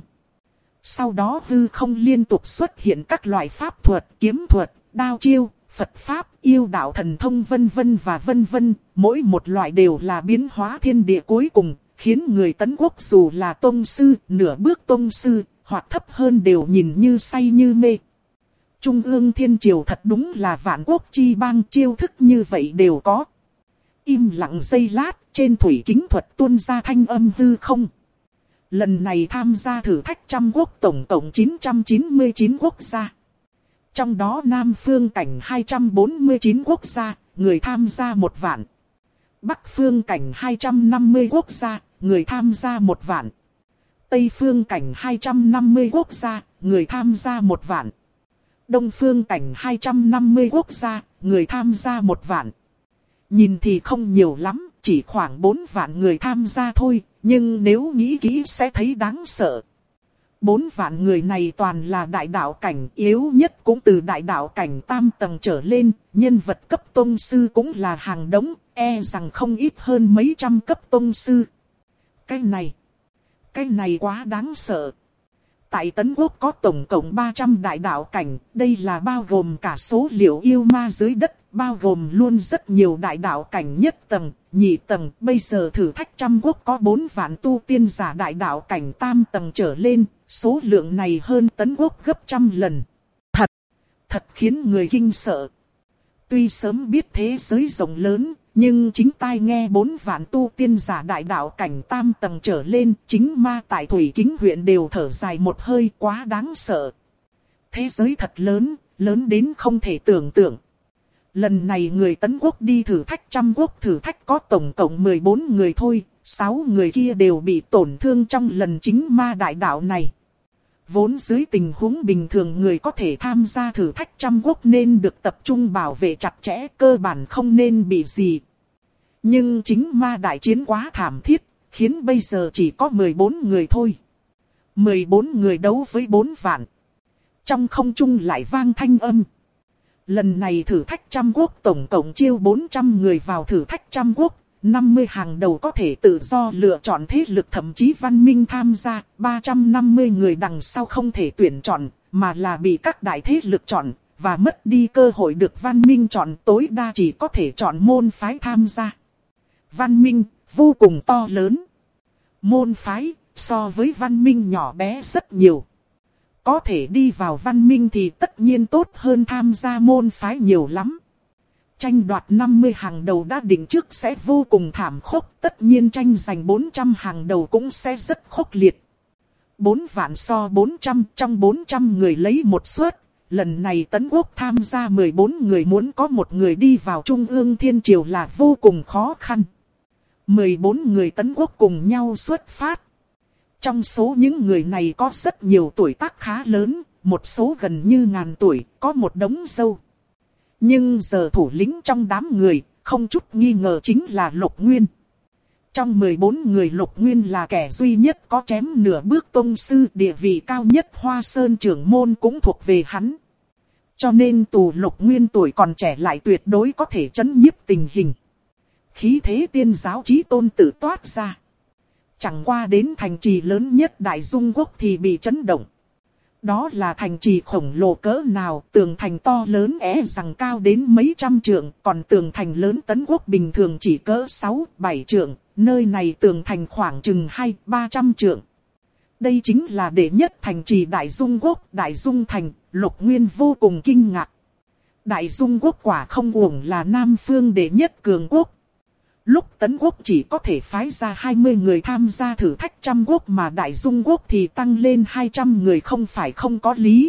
[SPEAKER 1] Sau đó hư không liên tục xuất hiện các loại pháp thuật, kiếm thuật, đao chiêu, Phật Pháp, yêu đạo thần thông vân vân và vân vân, mỗi một loại đều là biến hóa thiên địa cuối cùng, khiến người Tấn Quốc dù là tông sư, nửa bước tông sư, hoặc thấp hơn đều nhìn như say như mê. Trung ương Thiên Triều thật đúng là vạn quốc chi bang, chiêu thức như vậy đều có. Im lặng giây lát, trên Thủy Kính Thuật tuôn ra thanh âm hư không. Lần này tham gia thử thách trăm quốc tổng cộng 999 quốc gia. Trong đó Nam Phương cảnh 249 quốc gia, người tham gia 1 vạn. Bắc Phương cảnh 250 quốc gia, người tham gia 1 vạn. Tây Phương cảnh 250 quốc gia, người tham gia 1 vạn. Đông Phương cảnh 250 quốc gia, người tham gia 1 vạn. Nhìn thì không nhiều lắm, chỉ khoảng 4 vạn người tham gia thôi, nhưng nếu nghĩ kỹ sẽ thấy đáng sợ. 4 vạn người này toàn là đại đạo cảnh, yếu nhất cũng từ đại đạo cảnh tam tầng trở lên, nhân vật cấp tông sư cũng là hàng đống, e rằng không ít hơn mấy trăm cấp tông sư. Cái này quá đáng sợ. Tại Tấn Quốc có tổng cộng 300 đại đạo cảnh, đây là bao gồm cả số liệu yêu ma dưới đất, bao gồm luôn rất nhiều đại đạo cảnh nhất tầng, nhị tầng. Bây giờ thử thách trăm quốc có 4 vạn tu tiên giả đại đạo cảnh tam tầng trở lên, số lượng này hơn Tấn Quốc gấp trăm lần. Thật khiến người kinh sợ. Tuy sớm biết thế giới rộng lớn, nhưng chính tai nghe 4 vạn tu tiên giả đại đạo cảnh tam tầng trở lên, chính ma tại Thủy Kính huyện đều thở dài một hơi, quá đáng sợ. Thế giới thật lớn, lớn đến không thể tưởng tượng. Lần này người Tấn Quốc đi thử thách trăm quốc thử thách có tổng cộng 14 người thôi, 6 người kia đều bị tổn thương trong lần chính ma đại đạo này. Vốn dưới tình huống bình thường người có thể tham gia thử thách trăm quốc nên được tập trung bảo vệ chặt chẽ, cơ bản không nên bị gì. Nhưng chính ma đại chiến quá thảm thiết, khiến bây giờ chỉ có 14 người thôi. 14 người đấu với 4 vạn. Trong không trung lại vang thanh âm. Lần này thử thách trăm quốc tổng cộng chiêu 400 người vào thử thách trăm quốc. 50 hàng đầu có thể tự do lựa chọn thế lực thậm chí văn minh tham gia, 350 người đằng sau không thể tuyển chọn, mà là bị các đại thế lực chọn, và mất đi cơ hội được văn minh chọn, tối đa chỉ có thể chọn môn phái tham gia. Văn minh, vô cùng to lớn. Môn phái, so với văn minh nhỏ bé rất nhiều. Có thể đi vào văn minh thì tất nhiên tốt hơn tham gia môn phái nhiều lắm. Tranh đoạt 50 hàng đầu đã định trước sẽ vô cùng thảm khốc, tất nhiên tranh giành 400 hàng đầu cũng sẽ rất khốc liệt. 4 vạn so 400, trong 400 người lấy một suất, lần này Tấn Quốc tham gia 14 người muốn có một người đi vào Trung ương Thiên Triều là vô cùng khó khăn. 14 người Tấn Quốc cùng nhau xuất phát. Trong số những người này có rất nhiều tuổi tác khá lớn, một số gần như ngàn tuổi, có một đống râu. Nhưng giờ thủ lĩnh trong đám người, không chút nghi ngờ chính là Lục Nguyên. Trong 14 người Lục Nguyên là kẻ duy nhất có chém nửa bước tông sư, địa vị cao nhất Hoa Sơn trưởng môn cũng thuộc về hắn. Cho nên tù Lục Nguyên tuổi còn trẻ lại tuyệt đối có thể chấn nhiếp tình hình. Khí thế tiên giáo chí tôn tự toát ra. Chẳng qua đến thành trì lớn nhất Đại Dung Quốc thì bị chấn động. Đó là thành trì khổng lồ cỡ nào, tường thành to lớn rằng cao đến mấy trăm trượng, còn tường thành lớn Tấn Quốc bình thường chỉ cỡ 6-7 trượng, nơi này tường thành khoảng chừng 200-300 trượng. Đây chính là đệ nhất thành trì Đại Dung Quốc, Đại Dung Thành, Lục Nguyên vô cùng kinh ngạc. Đại Dung Quốc quả không uổng là Nam Phương đệ nhất cường quốc. Lúc Tấn Quốc chỉ có thể phái ra 20 người tham gia thử thách trăm quốc mà Đại Dung Quốc thì tăng lên 200 người không phải không có lý.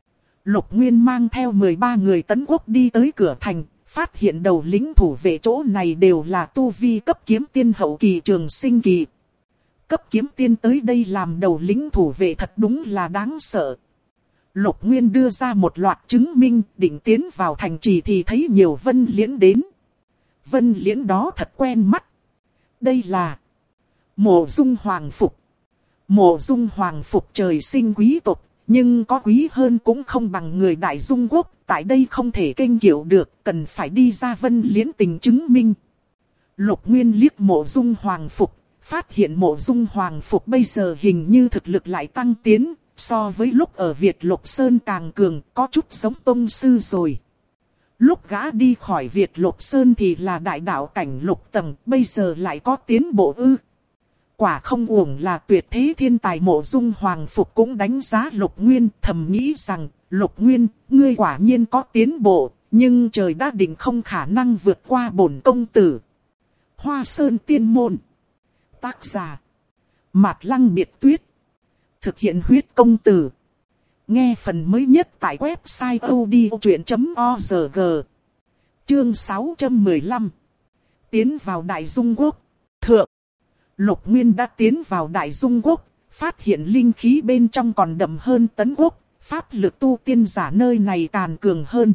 [SPEAKER 1] Lục Nguyên mang theo 13 người Tấn Quốc đi tới cửa thành, phát hiện đầu lĩnh thủ vệ chỗ này đều là tu vi cấp kiếm tiên hậu kỳ trường sinh kỳ. Cấp kiếm tiên tới đây làm đầu lĩnh thủ vệ thật đúng là đáng sợ. Lục Nguyên đưa ra một loạt chứng minh, định tiến vào thành trì thì thấy nhiều Vân Liễn đến. Vân Liễn đó thật quen mắt. Đây là Mộ Dung Hoàng Phục. Mộ Dung Hoàng Phục trời sinh quý tộc, nhưng có quý hơn cũng không bằng người Đại Dung Quốc. Tại đây không thể kênh kiệu được, cần phải đi ra Vân Liễn tình chứng minh. Lục Nguyên liếc Mộ Dung Hoàng Phục, phát hiện Mộ Dung Hoàng Phục bây giờ hình như thực lực lại tăng tiến, so với lúc ở Việt Lục Sơn càng cường, có chút giống tông sư rồi. Lúc gã đi khỏi Việt Lục Sơn thì là đại đạo cảnh lục tầng, bây giờ lại có tiến bộ ư. Quả không uổng là tuyệt thế thiên tài. Mộ Dung Hoàng Phục cũng đánh giá Lục Nguyên, thầm nghĩ rằng, Lục Nguyên, ngươi quả nhiên có tiến bộ, nhưng trời đã định không khả năng vượt qua bổn công tử. Hoa Sơn Tiên Môn. Tác giả Mạt Lăng Biệt Tuyết. Thực hiện huyết công từ. Nghe phần mới nhất tại website odchuyện.org. Chương 615. Tiến vào Đại Dung Quốc. Thượng. Lục Nguyên đã tiến vào Đại Dung Quốc, phát hiện linh khí bên trong còn đậm hơn Tấn Quốc, pháp lực tu tiên giả nơi này càng cường hơn.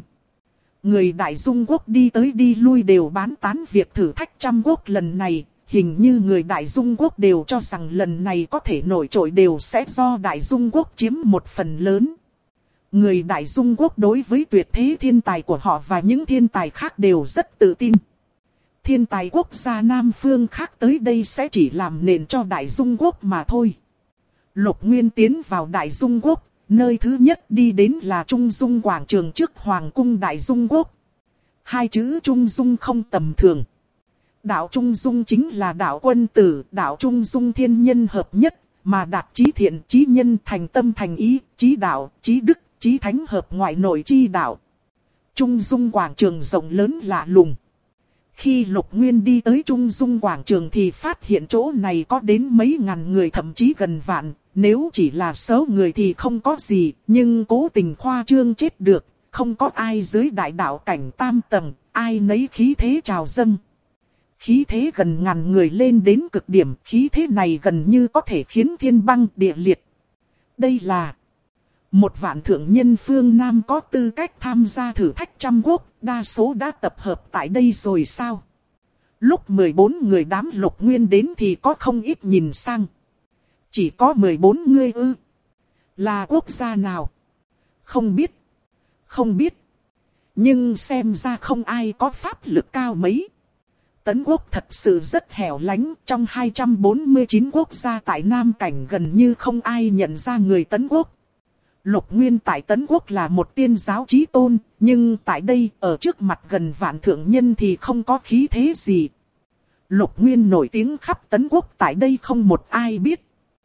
[SPEAKER 1] Người Đại Dung Quốc đi tới đi lui đều bán tán việc thử thách trăm quốc lần này. Hình như người Đại Dung Quốc đều cho rằng lần này có thể nổi trội đều sẽ do Đại Dung Quốc chiếm một phần lớn. Người Đại Dung Quốc đối với tuyệt thế thiên tài của họ và những thiên tài khác đều rất tự tin. Thiên tài quốc gia Nam Phương khác tới đây sẽ chỉ làm nền cho Đại Dung Quốc mà thôi. Lục Nguyên tiến vào Đại Dung Quốc, nơi thứ nhất đi đến là Trung Dung quảng trường trước Hoàng cung Đại Dung Quốc. Hai chữ Trung Dung không tầm thường. Đạo Trung Dung chính là đạo quân tử, đạo Trung Dung thiên nhân hợp nhất, mà đạt chí thiện, chí nhân, thành tâm thành ý, chí đạo, chí đức, chí thánh hợp ngoại nội chi đạo. Trung Dung quảng trường rộng lớn lạ lùng. Khi Lục Nguyên đi tới Trung Dung quảng trường thì phát hiện chỗ này có đến mấy ngàn người, thậm chí gần vạn. Nếu chỉ là số người thì không có gì, nhưng cố tình khoa trương chết được. Không có ai dưới đại đạo cảnh tam tầng, ai nấy khí thế trào dâng. Khí thế gần ngàn người lên đến cực điểm, khí thế này gần như có thể khiến thiên băng địa liệt. Đây là một vạn thượng nhân phương Nam có tư cách tham gia thử thách trăm quốc, đa số đã tập hợp tại đây rồi sao? Lúc 14 người đám Lục Nguyên đến thì có không ít nhìn sang. Chỉ có 14 người ư? Là quốc gia nào? Không biết. Không biết. Nhưng xem ra không ai có pháp lực cao mấy. Tấn Quốc thật sự rất hẻo lánh, trong 249 quốc gia tại Nam Cảnh gần như không ai nhận ra người Tấn Quốc. Lục Nguyên tại Tấn Quốc là một tiên giáo chí tôn, nhưng tại đây ở trước mặt gần vạn thượng nhân thì không có khí thế gì. Lục Nguyên nổi tiếng khắp Tấn Quốc, tại đây không một ai biết.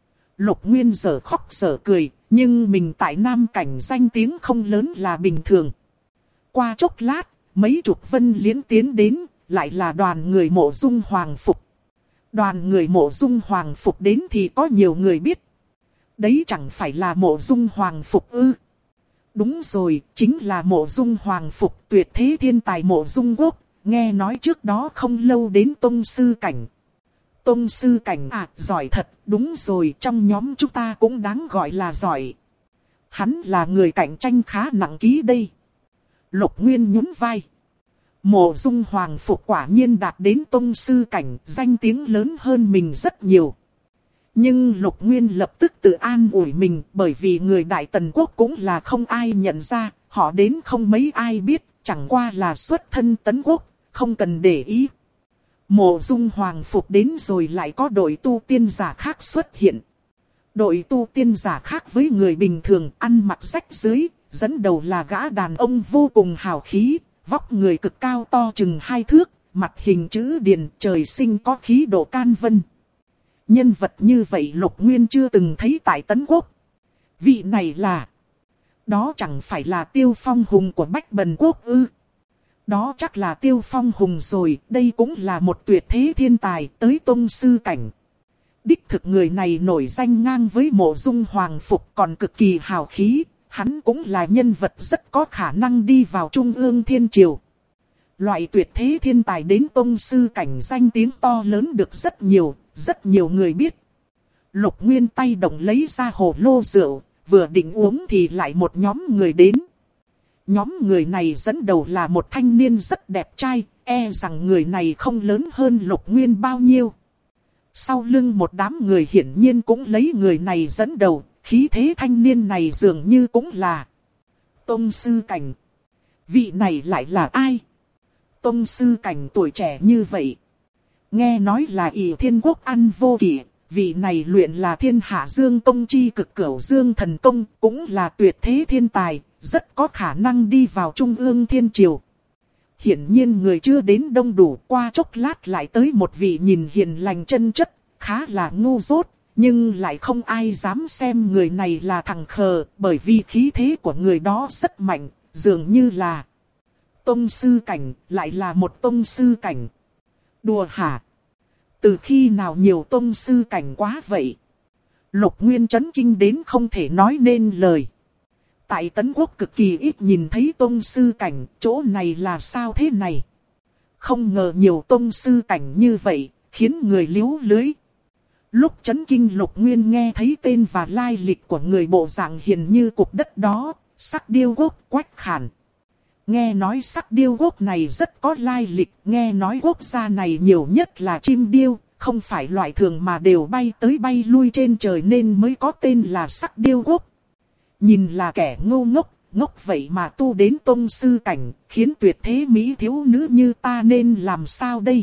[SPEAKER 1] Lục Nguyên giờ khóc giờ cười, nhưng mình tại Nam Cảnh danh tiếng không lớn là bình thường. Qua chốc lát, mấy chục vân liễn tiến đến, lại là đoàn người Mộ Dung Hoàng Phục. Đoàn người Mộ Dung Hoàng Phục đến thì có nhiều người biết. Đấy chẳng phải là Mộ Dung Hoàng Phục ư? Đúng rồi, chính là Mộ Dung Hoàng Phục, tuyệt thế thiên tài Mộ Dung Quốc. Nghe nói trước đó không lâu đến tông sư cảnh. Tông sư cảnh à, giỏi thật, đúng rồi, trong nhóm chúng ta cũng đáng gọi là giỏi. Hắn là người cạnh tranh khá nặng ký đây. Lục Nguyên nhún vai. Mộ Dung Hoàng Phục quả nhiên đạt đến tông sư cảnh, danh tiếng lớn hơn mình rất nhiều. Nhưng Lục Nguyên lập tức tự an ủi mình, bởi vì người Đại Tần Quốc cũng là không ai nhận ra, họ đến không mấy ai biết, chẳng qua là xuất thân Tấn Quốc, không cần để ý. Mộ Dung Hoàng Phục đến rồi lại có đội tu tiên giả khác xuất hiện. Đội tu tiên giả khác với người bình thường, ăn mặc rách rưới, dẫn đầu là gã đàn ông vô cùng hào khí, vóc người cực cao to chừng 2 thước, mặt hình chữ điền, trời sinh có khí độ can vân. Nhân vật như vậy Lục Nguyên chưa từng thấy tại Tấn Quốc. Vị này là... Đó chẳng phải là Tiêu Phong Hùng của Bách Bần Quốc ư? Đó chắc là Tiêu Phong Hùng rồi, đây cũng là một tuyệt thế thiên tài tới tông sư cảnh. Đích thực người này nổi danh ngang với Mộ Dung Hoàng Phục, còn cực kỳ hào khí, hắn cũng là nhân vật rất có khả năng đi vào Trung ương Thiên Triều. Loại tuyệt thế thiên tài đến tông sư cảnh danh tiếng to lớn được rất nhiều người biết. Lục Nguyên tay động lấy ra hồ lô rượu, vừa định uống thì lại một nhóm người đến. Nhóm người này dẫn đầu là một thanh niên rất đẹp trai, e rằng người này không lớn hơn Lục Nguyên bao nhiêu. Sau lưng một đám người hiển nhiên cũng lấy người này dẫn đầu, khí thế thanh niên này dường như cũng là tông sư cảnh. Vị này lại là ai? Tông sư cảnh tuổi trẻ như vậy. Nghe nói là ỷ Thiên Quốc ăn vô kỷ, vị này luyện là Thiên Hạ Dương Công chi cực cửu Dương Thần Công, cũng là tuyệt thế thiên tài, rất có khả năng đi vào Trung ương Thiên Triều. Hiển nhiên người chưa đến đông đủ, qua chốc lát lại tới một vị nhìn hiền lành chân chất, khá là ngu dốt, nhưng lại không ai dám xem người này là thằng khờ, bởi vì khí thế của người đó rất mạnh, dường như là tông sư cảnh, lại là một tông sư cảnh. Đùa hả? Từ khi nào nhiều tông sư cảnh quá vậy? Lục Nguyên chấn kinh đến không thể nói nên lời. Tại Tấn Quốc cực kỳ ít nhìn thấy tông sư cảnh, chỗ này là sao thế này? Không ngờ nhiều tông sư cảnh như vậy, khiến người liếu lưới. Lúc chấn kinh Lục Nguyên nghe thấy tên và lai lịch của người bộ dạng hiền như cục đất đó, Sắc Điêu Quốc Quách Khản. Nghe nói Sắc Điêu Quốc này rất có lai lịch, nghe nói quốc gia này nhiều nhất là chim điêu, không phải loại thường mà đều bay tới bay lui trên trời nên mới có tên là Sắc Điêu Quốc. Nhìn là kẻ ngu ngốc, ngốc vậy mà tu đến tông sư cảnh, khiến tuyệt thế mỹ thiếu nữ như ta nên làm sao đây?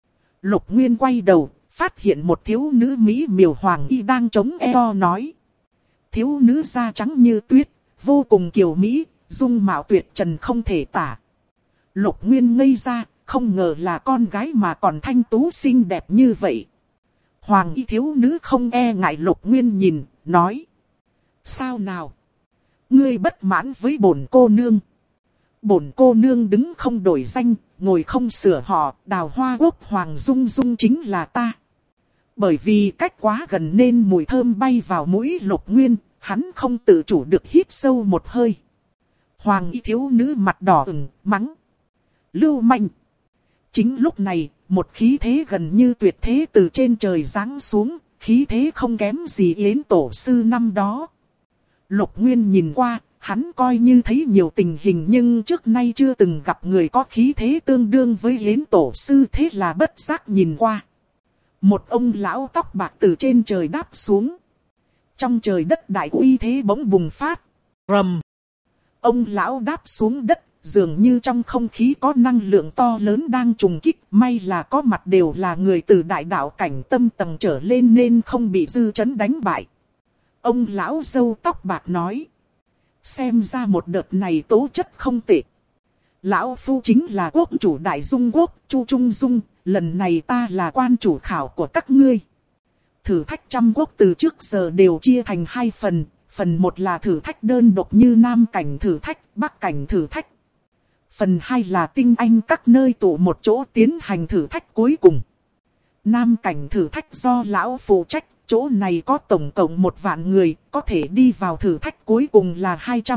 [SPEAKER 1] Lục Nguyên quay đầu, phát hiện một thiếu nữ mỹ miều hoàng y đang chống eo nói. Thiếu nữ da trắng như tuyết, vô cùng kiều mỹ, dung mạo tuyệt trần không thể tả. Lục Nguyên ngây ra, không ngờ là con gái mà còn thanh tú xinh đẹp như vậy. Hoàng y thiếu nữ không e ngại Lục Nguyên nhìn, nói. Sao nào? Ngươi bất mãn với bổn cô nương. Bổn cô nương đứng không đổi danh, ngồi không sửa họ, Đào Hoa Quốc Hoàng Dung Dung chính là ta. Bởi vì cách quá gần nên mùi thơm bay vào mũi Lục Nguyên, hắn không tự chủ được hít sâu một hơi. Hoàng y thiếu nữ mặt đỏ ửng, mắng. Lưu manh. Chính lúc này, một khí thế gần như tuyệt thế từ trên trời giáng xuống, khí thế không kém gì Yến tổ sư năm đó. Lục Nguyên nhìn qua, hắn coi như thấy nhiều tình hình nhưng trước nay chưa từng gặp người có khí thế tương đương với Yến tổ sư, thế là bất giác nhìn qua. Một ông lão tóc bạc từ trên trời đáp xuống. Trong trời đất đại uy thế bỗng bùng phát. Rầm. Ông lão đáp xuống đất, dường như trong không khí có năng lượng to lớn đang trùng kích. May là có mặt đều là người từ đại đạo cảnh tâm tầng trở lên nên không bị dư chấn đánh bại. Ông lão râu tóc bạc nói. Xem ra một đợt này tố chất không tệ. Lão phu chính là quốc chủ Đại Dung Quốc, Chu Trung Dung. Lần này ta là quan chủ khảo của các ngươi. Thử thách trăm quốc từ trước giờ đều chia thành hai phần. Phần một là thử thách đơn độc như Nam cảnh thử thách, Bắc cảnh thử thách. Phần hai là tinh anh các nơi tụ một chỗ tiến hành thử thách cuối cùng. Nam cảnh thử thách do lão phụ trách, chỗ này có tổng cộng 1.000 người, có thể đi vào thử thách cuối cùng là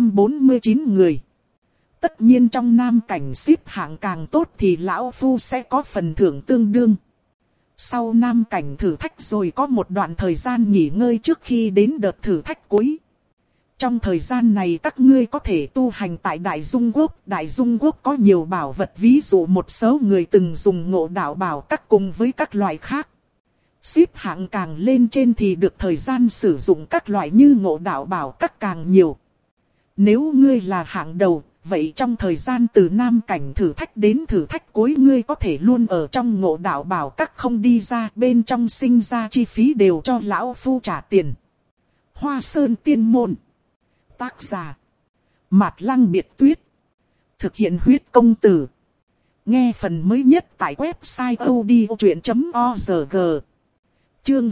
[SPEAKER 1] 249 người. Tất nhiên trong nam cảnh xếp hạng càng tốt thì lão phu sẽ có phần thưởng tương đương. Sau nam cảnh thử thách rồi có một đoạn thời gian nghỉ ngơi trước khi đến đợt thử thách cuối. Trong thời gian này các ngươi có thể tu hành tại Đại Dung Quốc. Đại Dung Quốc có nhiều bảo vật, ví dụ một số người từng dùng ngộ đạo bảo các cùng với các loại khác. Xếp hạng càng lên trên thì được thời gian sử dụng các loại như ngộ đạo bảo các càng nhiều. Nếu ngươi là hạng đầu, vậy trong thời gian từ nam cảnh thử thách đến thử thách cuối ngươi có thể luôn ở trong ngộ đạo bảo các không đi ra, bên trong sinh ra chi phí đều cho lão phu trả tiền. Hoa Sơn Tiên Môn. Tác giả Mạt Lăng Biệt Tuyết. Thực hiện huyết công từ. Nghe phần mới nhất tại website odchuyện.org. Chương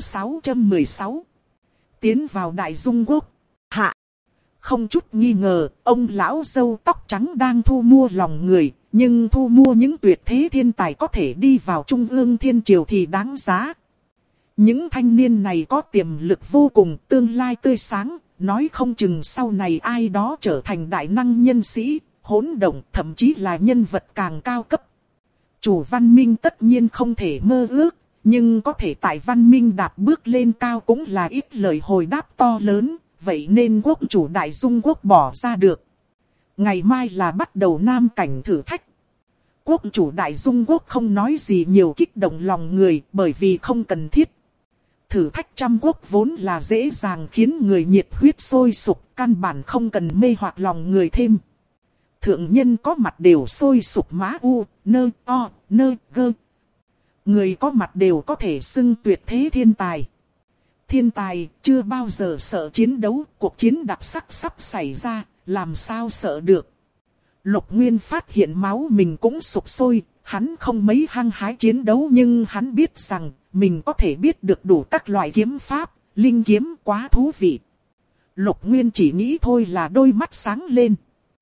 [SPEAKER 1] 616. Tiến vào Đại Dung Quốc. Hạ. Không chút nghi ngờ, ông lão râu tóc trắng đang thu mua lòng người, nhưng thu mua những tuyệt thế thiên tài có thể đi vào Trung ương Thiên Triều thì đáng giá. Những thanh niên này có tiềm lực vô cùng, tương lai tươi sáng, nói không chừng sau này ai đó trở thành đại năng nhân sĩ, hỗn động, thậm chí là nhân vật càng cao cấp. Chủ văn minh tất nhiên không thể mơ ước, nhưng có thể tại văn minh đạp bước lên cao cũng là ít lời hồi đáp to lớn, vậy nên quốc chủ Đại Dung Quốc bỏ ra được. Ngày mai là bắt đầu nam cảnh thử thách. Quốc chủ Đại Dung Quốc không nói gì nhiều kích động lòng người bởi vì không cần thiết. Thử thách trăm quốc vốn là dễ dàng khiến người nhiệt huyết sôi sục, căn bản không cần mê hoặc lòng người thêm. Thượng nhân có mặt đều sôi sục má u, nơ, o, nơ, gơ. Người có mặt đều có thể xưng tuyệt thế thiên tài. Thiên tài chưa bao giờ sợ chiến đấu, cuộc chiến đặc sắc sắp xảy ra, làm sao sợ được. Lục Nguyên phát hiện máu mình cũng sục sôi, hắn không mấy hăng hái chiến đấu nhưng hắn biết rằng mình có thể biết được đủ các loại kiếm pháp, linh kiếm quá thú vị. Lục Nguyên chỉ nghĩ thôi là đôi mắt sáng lên.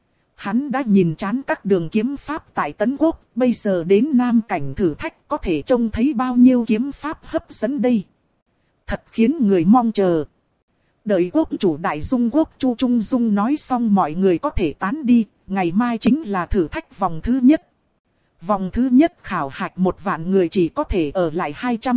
[SPEAKER 1] Hắn đã nhìn chán các đường kiếm pháp tại Tấn Quốc, bây giờ đến Nam cảnh thử thách có thể trông thấy bao nhiêu kiếm pháp hấp dẫn đây. Thật khiến người mong chờ. Đợi quốc chủ Đại Dung Quốc Chu Trung Dung nói xong mọi người có thể tán đi, ngày mai chính là thử thách vòng thứ nhất. Vòng thứ nhất khảo hạch 1.000 người chỉ có thể ở lại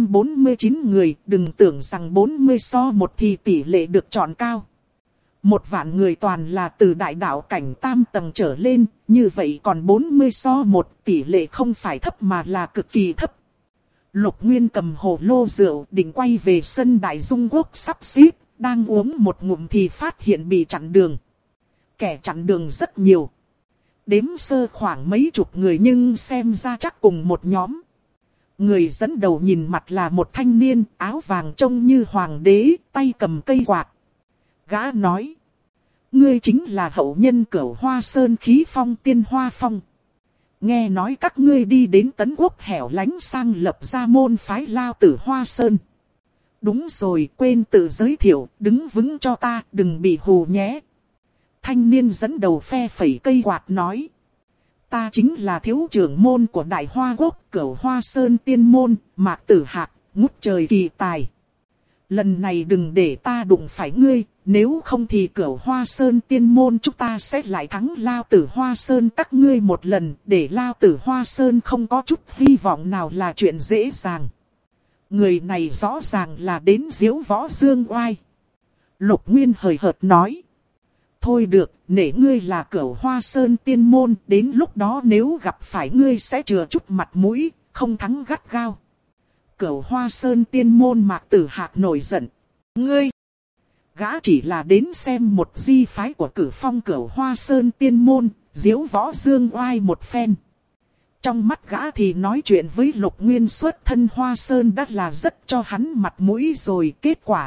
[SPEAKER 1] 249 người, đừng tưởng rằng 40 so 1 thì tỷ lệ được chọn cao. 1.000 người toàn là từ đại đạo cảnh tam tầng trở lên, như vậy còn 40 so 1 tỷ lệ không phải thấp mà là cực kỳ thấp. Lục Nguyên cầm hồ lô rượu định quay về sân Đại Dung Quốc sắp xếp, đang uống một ngụm thì phát hiện bị chặn đường. Kẻ chặn đường rất nhiều. Đếm sơ khoảng mấy chục người nhưng xem ra chắc cùng một nhóm. Người dẫn đầu nhìn mặt là một thanh niên áo vàng trông như hoàng đế, tay cầm cây quạt. Gã nói. Ngươi chính là hậu nhân Cửu Hoa Sơn Khí Phong Tiên Hoa Phong. Nghe nói các ngươi đi đến Tấn Quốc hẻo lánh sang lập ra môn phái Lao Tử Hoa Sơn. Đúng rồi, quên tự giới thiệu, đứng vững cho ta, đừng bị hù nhé. Thanh niên dẫn đầu phe phẩy cây quạt nói. Ta chính là thiếu trưởng môn của Đại Hoa Quốc, Cửu Hoa Sơn Tiên Môn, Mạc Tử Hạc, ngút trời kỳ tài. Lần này đừng để ta đụng phải ngươi, nếu không thì Cửu Hoa Sơn Tiên Môn chúng ta sẽ lại thắng Lao Tử Hoa Sơn các ngươi một lần, để Lao Tử Hoa Sơn không có chút hy vọng nào là chuyện dễ dàng. Người này rõ ràng là đến diễu võ dương oai. Lục Nguyên hời hợt nói. Thôi được, nể ngươi là Cửu Hoa Sơn Tiên Môn, đến lúc đó nếu gặp phải ngươi sẽ chừa chút mặt mũi, không thắng gắt gao. Cửu Hoa Sơn Tiên Môn Mạc Tử Hạc nổi giận. Ngươi! Gã chỉ là đến xem một di phái của Cử Phong Cửu Hoa Sơn Tiên Môn, diễu võ dương oai một phen. Trong mắt gã thì nói chuyện với Lục Nguyên xuất thân Hoa Sơn đã là rất cho hắn mặt mũi rồi. Kết quả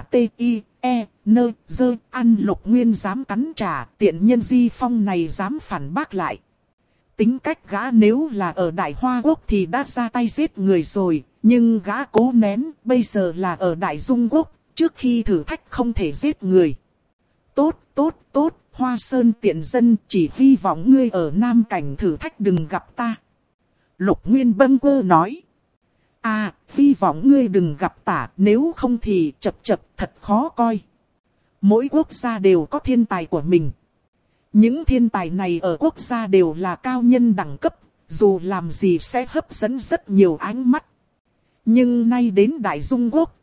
[SPEAKER 1] ăn Lục Nguyên dám cắn trả, tiện nhân di phong này dám phản bác lại. Tính cách gã nếu là ở Đại Hoa Quốc thì đã ra tay giết người rồi, nhưng gã cố nén, bây giờ là ở Đại Dung Quốc, trước khi thử thách không thể giết người. Tốt, Hoa Sơn tiện dân, chỉ hy vọng ngươi ở Nam Cảnh thử thách đừng gặp ta. Lục Nguyên bâng quơ nói. Hy vọng ngươi đừng gặp ta, nếu không thì chập thật khó coi. Mỗi quốc gia đều có thiên tài của mình. Những thiên tài này ở quốc gia đều là cao nhân đẳng cấp, dù làm gì sẽ hấp dẫn rất nhiều ánh mắt. Nhưng nay đến Đại Dung Quốc,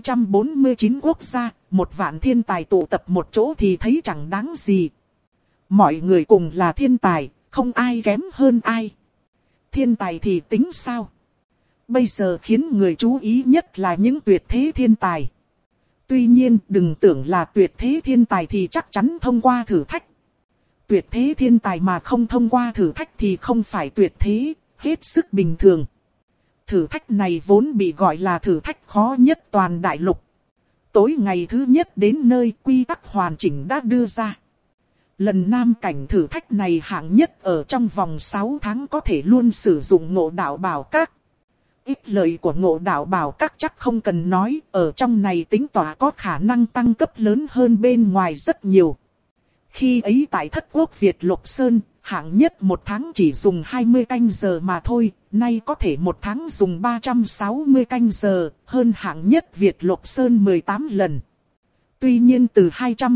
[SPEAKER 1] 249 quốc gia, 1.000.000 thiên tài tụ tập một chỗ thì thấy chẳng đáng gì. Mọi người cùng là thiên tài, không ai kém hơn ai. Thiên tài thì tính sao? Bây giờ khiến người chú ý nhất là những tuyệt thế thiên tài. Tuy nhiên đừng tưởng là tuyệt thế thiên tài thì chắc chắn thông qua thử thách. Tuyệt thế thiên tài mà không thông qua thử thách thì không phải tuyệt thế, hết sức bình thường. Thử thách này vốn bị gọi là thử thách khó nhất toàn đại lục. Tối ngày thứ nhất đến nơi quy tắc hoàn chỉnh đã đưa ra. Lần Nam Cảnh thử thách này hạng nhất ở trong vòng 6 tháng có thể luôn sử dụng Ngộ Đạo Bảo Các. Ít lợi của Ngộ Đạo Bảo Các chắc không cần nói, ở trong này tính tỏa có khả năng tăng cấp lớn hơn bên ngoài rất nhiều. Khi ấy tại Thất Quốc Việt Lục Sơn, hạng nhất một tháng chỉ dùng 20 canh giờ mà thôi, nay có thể một tháng dùng 360 canh giờ, hơn hạng nhất Việt Lục Sơn 18 lần. Tuy nhiên từ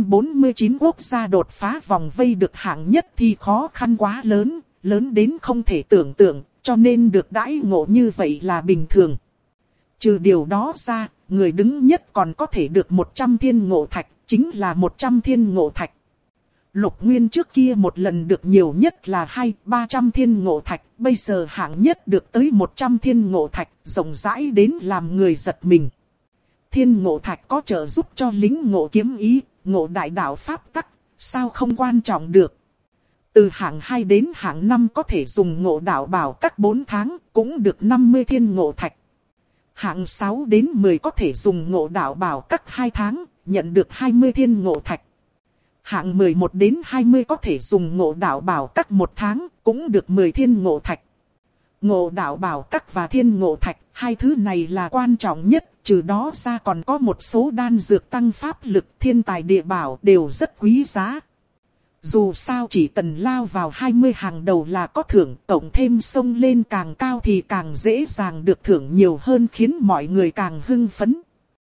[SPEAKER 1] 249 quốc gia đột phá vòng vây được hạng nhất thì khó khăn quá lớn, lớn đến không thể tưởng tượng, cho nên được đãi ngộ như vậy là bình thường. Trừ điều đó ra, người đứng nhất còn có thể được 100 thiên ngộ thạch, chính là 100 thiên ngộ thạch. Lục Nguyên trước kia một lần được nhiều nhất là 200-300 thiên ngộ thạch, bây giờ hạng nhất được tới 100 thiên ngộ thạch, rộng rãi đến làm người giật mình. Thiên ngộ thạch có trợ giúp cho lính ngộ kiếm ý, ngộ đại đạo pháp tắc, sao không quan trọng được. Từ hạng 2 đến hạng 5 có thể dùng Ngộ Đạo Bảo Các 4 tháng, cũng được 50 thiên ngộ thạch. Hạng 6 đến 10 có thể dùng Ngộ Đạo Bảo Các 2 tháng, nhận được 20 thiên ngộ thạch. Hạng 11 đến 20 có thể dùng Ngộ Đạo Bảo Các 1 tháng, cũng được 10 thiên ngộ thạch. Ngộ Đạo Bảo Các và thiên ngộ thạch, hai thứ này là quan trọng nhất, trừ đó ra còn có một số đan dược tăng pháp lực, thiên tài địa bảo đều rất quý giá. Dù sao chỉ cần lao vào 20 hàng đầu là có thưởng, cộng thêm xông lên càng cao thì càng dễ dàng được thưởng nhiều hơn, khiến mọi người càng hưng phấn.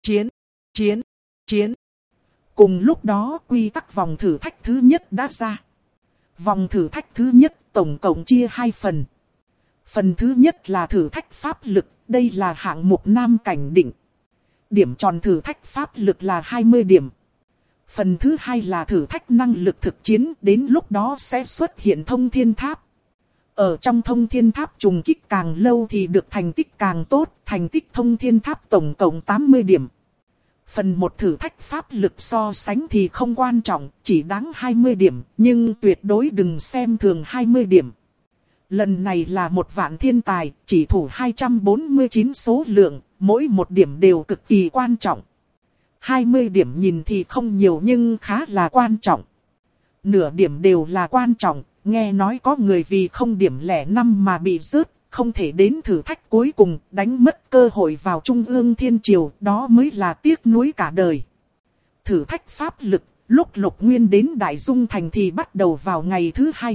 [SPEAKER 1] Chiến. Cùng lúc đó quy tắc vòng thử thách thứ nhất đã ra. Vòng thử thách thứ nhất tổng cộng chia 2 phần. Phần thứ nhất là thử thách pháp lực, đây là hạng mục Nam Cảnh định. Điểm tròn thử thách pháp lực là 20 điểm. Phần thứ hai là thử thách năng lực thực chiến, đến lúc đó sẽ xuất hiện thông thiên tháp. Ở trong thông thiên tháp trùng kích càng lâu thì được thành tích càng tốt, thành tích thông thiên tháp tổng cộng 80 điểm. Phần một thử thách pháp lực so sánh thì không quan trọng, chỉ đáng 20 điểm, nhưng tuyệt đối đừng xem thường 20 điểm. Lần này là 1.000.000 thiên tài, chỉ thủ 249 số lượng, mỗi một điểm đều cực kỳ quan trọng. 20 điểm nhìn thì không nhiều nhưng khá là quan trọng. Nửa điểm đều là quan trọng, nghe nói có người vì không điểm lẻ năm mà bị rớt, không thể đến thử thách cuối cùng, đánh mất cơ hội vào Trung ương Thiên Triều, đó mới là tiếc nuối cả đời. Thử thách pháp lực, lúc Lục Nguyên đến Đại Dung Thành thì bắt đầu vào ngày thứ 2.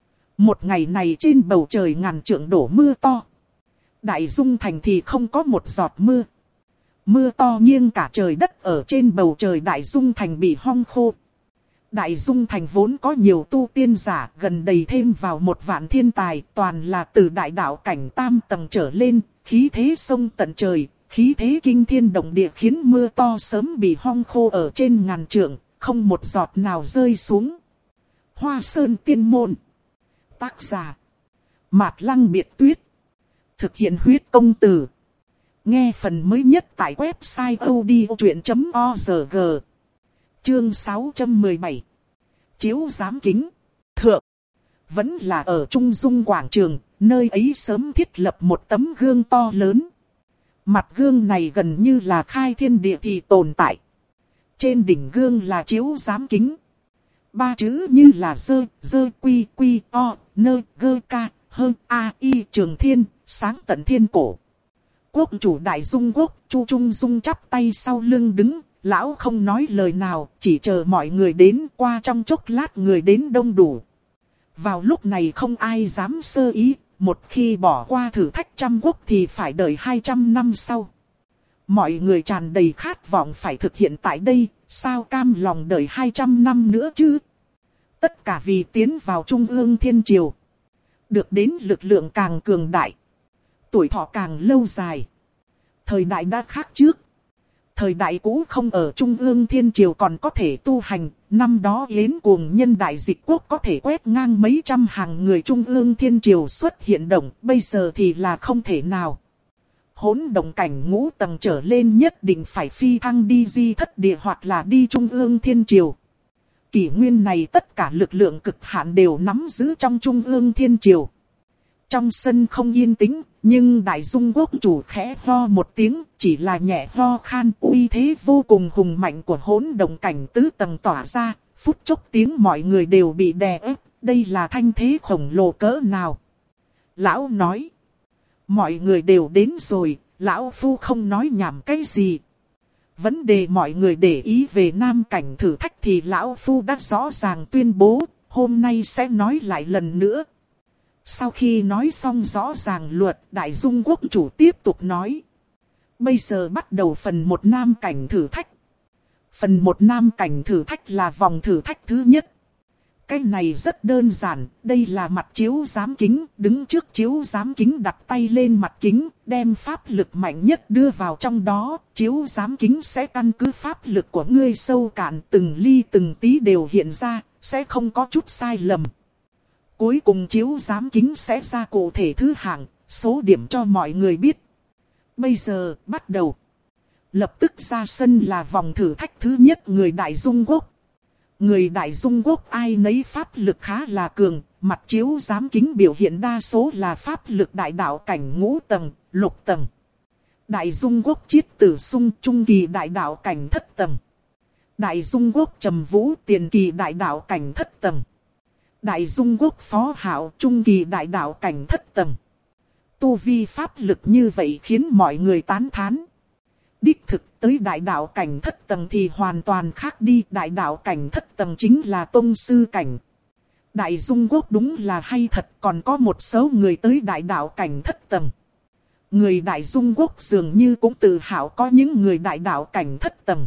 [SPEAKER 1] Một ngày này trên bầu trời ngàn trượng đổ mưa to. Đại Dung Thành thì không có một giọt mưa. Mưa to nghiêng cả trời đất, ở trên bầu trời Đại Dung Thành bị hong khô. Đại Dung Thành vốn có nhiều tu tiên giả, gần đầy thêm vào 1 vạn thiên tài, toàn là từ đại đạo cảnh tam tầng trở lên, khí thế sông tận trời, khí thế kinh thiên động địa, khiến mưa to sớm bị hong khô ở trên ngàn trượng, không một giọt nào rơi xuống. Hoa Sơn Tiên Môn. Tác giả: Mạt Lăng Biệt Tuyết. Thực hiện huyết công từ. Nghe phần mới nhất tại website odchuyện.org. Chương 617. Chiếu giám kính. Thượng. Vẫn là ở Trung Dung Quảng Trường, nơi ấy sớm thiết lập một tấm gương to lớn. Mặt gương này gần như là khai thiên địa thì tồn tại. Trên đỉnh gương là chiếu giám kính. 3 chữ như là dơ quy quy o, nơ gơ ca, hơ a y trường thiên, sáng tận thiên cổ. Quốc chủ Đại Dung Quốc, Chu Trung Dung chắp tay sau lưng đứng, lão không nói lời nào, chỉ chờ mọi người đến. Qua trong chốc lát người đến đông đủ. Vào lúc này không ai dám sơ ý, một khi bỏ qua thử thách trăm quốc thì phải đợi 200 năm sau. Mọi người tràn đầy khát vọng phải thực hiện tại đây, sao cam lòng đợi 200 năm nữa chứ? Tất cả vì tiến vào Trung ương Thiên Triều. Được đến lực lượng càng cường đại, tuổi thọ càng lâu dài. Thời đại đã khác trước. Thời đại cũ không ở Trung ương Thiên Triều còn có thể tu hành. Năm đó Yến Cuồng Nhân Đại Dịch Quốc có thể quét ngang mấy trăm hàng người Trung ương Thiên Triều xuất hiện động. Bây giờ thì là không thể nào. Hỗn động cảnh ngũ tầng trở lên nhất định phải phi thăng đi Di Thất Địa hoặc là đi Trung ương Thiên Triều. Kỷ nguyên này tất cả lực lượng cực hạn đều nắm giữ trong Trung ương Thiên Triều. Trong sân không yên tĩnh, nhưng Đại Dung Quốc chủ khẽ ho một tiếng, chỉ là nhẹ ho khan. Uy thế vô cùng hùng mạnh của hỗn động cảnh tứ tầng tỏa ra, phút chốc tiếng mọi người đều bị đè ép. Đây là thanh thế khổng lồ cỡ nào? Lão nói. Mọi người đều đến rồi, lão phu không nói nhảm cái gì. Vấn đề mọi người để ý về nam cảnh thử thách thì lão phu đã rõ ràng tuyên bố, hôm nay sẽ nói lại lần nữa. Sau khi nói xong rõ ràng luật, Đại Dung Quốc chủ tiếp tục nói. Bây giờ bắt đầu phần 1 nam cảnh thử thách. Phần 1 nam cảnh thử thách là vòng thử thách thứ nhất. Cái này rất đơn giản, đây là mặt chiếu giám kính, đứng trước chiếu giám kính đặt tay lên mặt kính, đem pháp lực mạnh nhất đưa vào trong đó, chiếu giám kính sẽ căn cứ pháp lực của ngươi sâu cạn từng ly từng tí đều hiện ra, sẽ không có chút sai lầm. Cuối cùng chiếu giám kính sẽ ra cụ thể thứ hạng, số điểm cho mọi người biết. Bây giờ, bắt đầu. Lập tức ra sân là vòng thử thách thứ nhất người Đại Dung Quốc. Người Đại Dung Quốc ai nấy pháp lực khá là cường, mặt chiếu giám kính biểu hiện đa số là pháp lực đại đạo cảnh ngũ tầng, lục tầng. Đại Dung Quốc Chiết Tử Sung trung kỳ đại đạo cảnh thất tầng. Đại Dung Quốc Trầm Vũ tiền kỳ đại đạo cảnh thất tầng. Đại Dung Quốc Phó Hạo trung kỳ đại đạo cảnh thất tầng. Tu vi pháp lực như vậy khiến mọi người tán thán. Đích thực tới đại đạo cảnh thất tầng thì hoàn toàn khác đi. Đại đạo cảnh thất tầng chính là tông sư cảnh. Đại Dung Quốc đúng là hay thật, còn có một số người tới đại đạo cảnh thất tầng. Người Đại Dung Quốc dường như cũng tự hào có những người đại đạo cảnh thất tầng.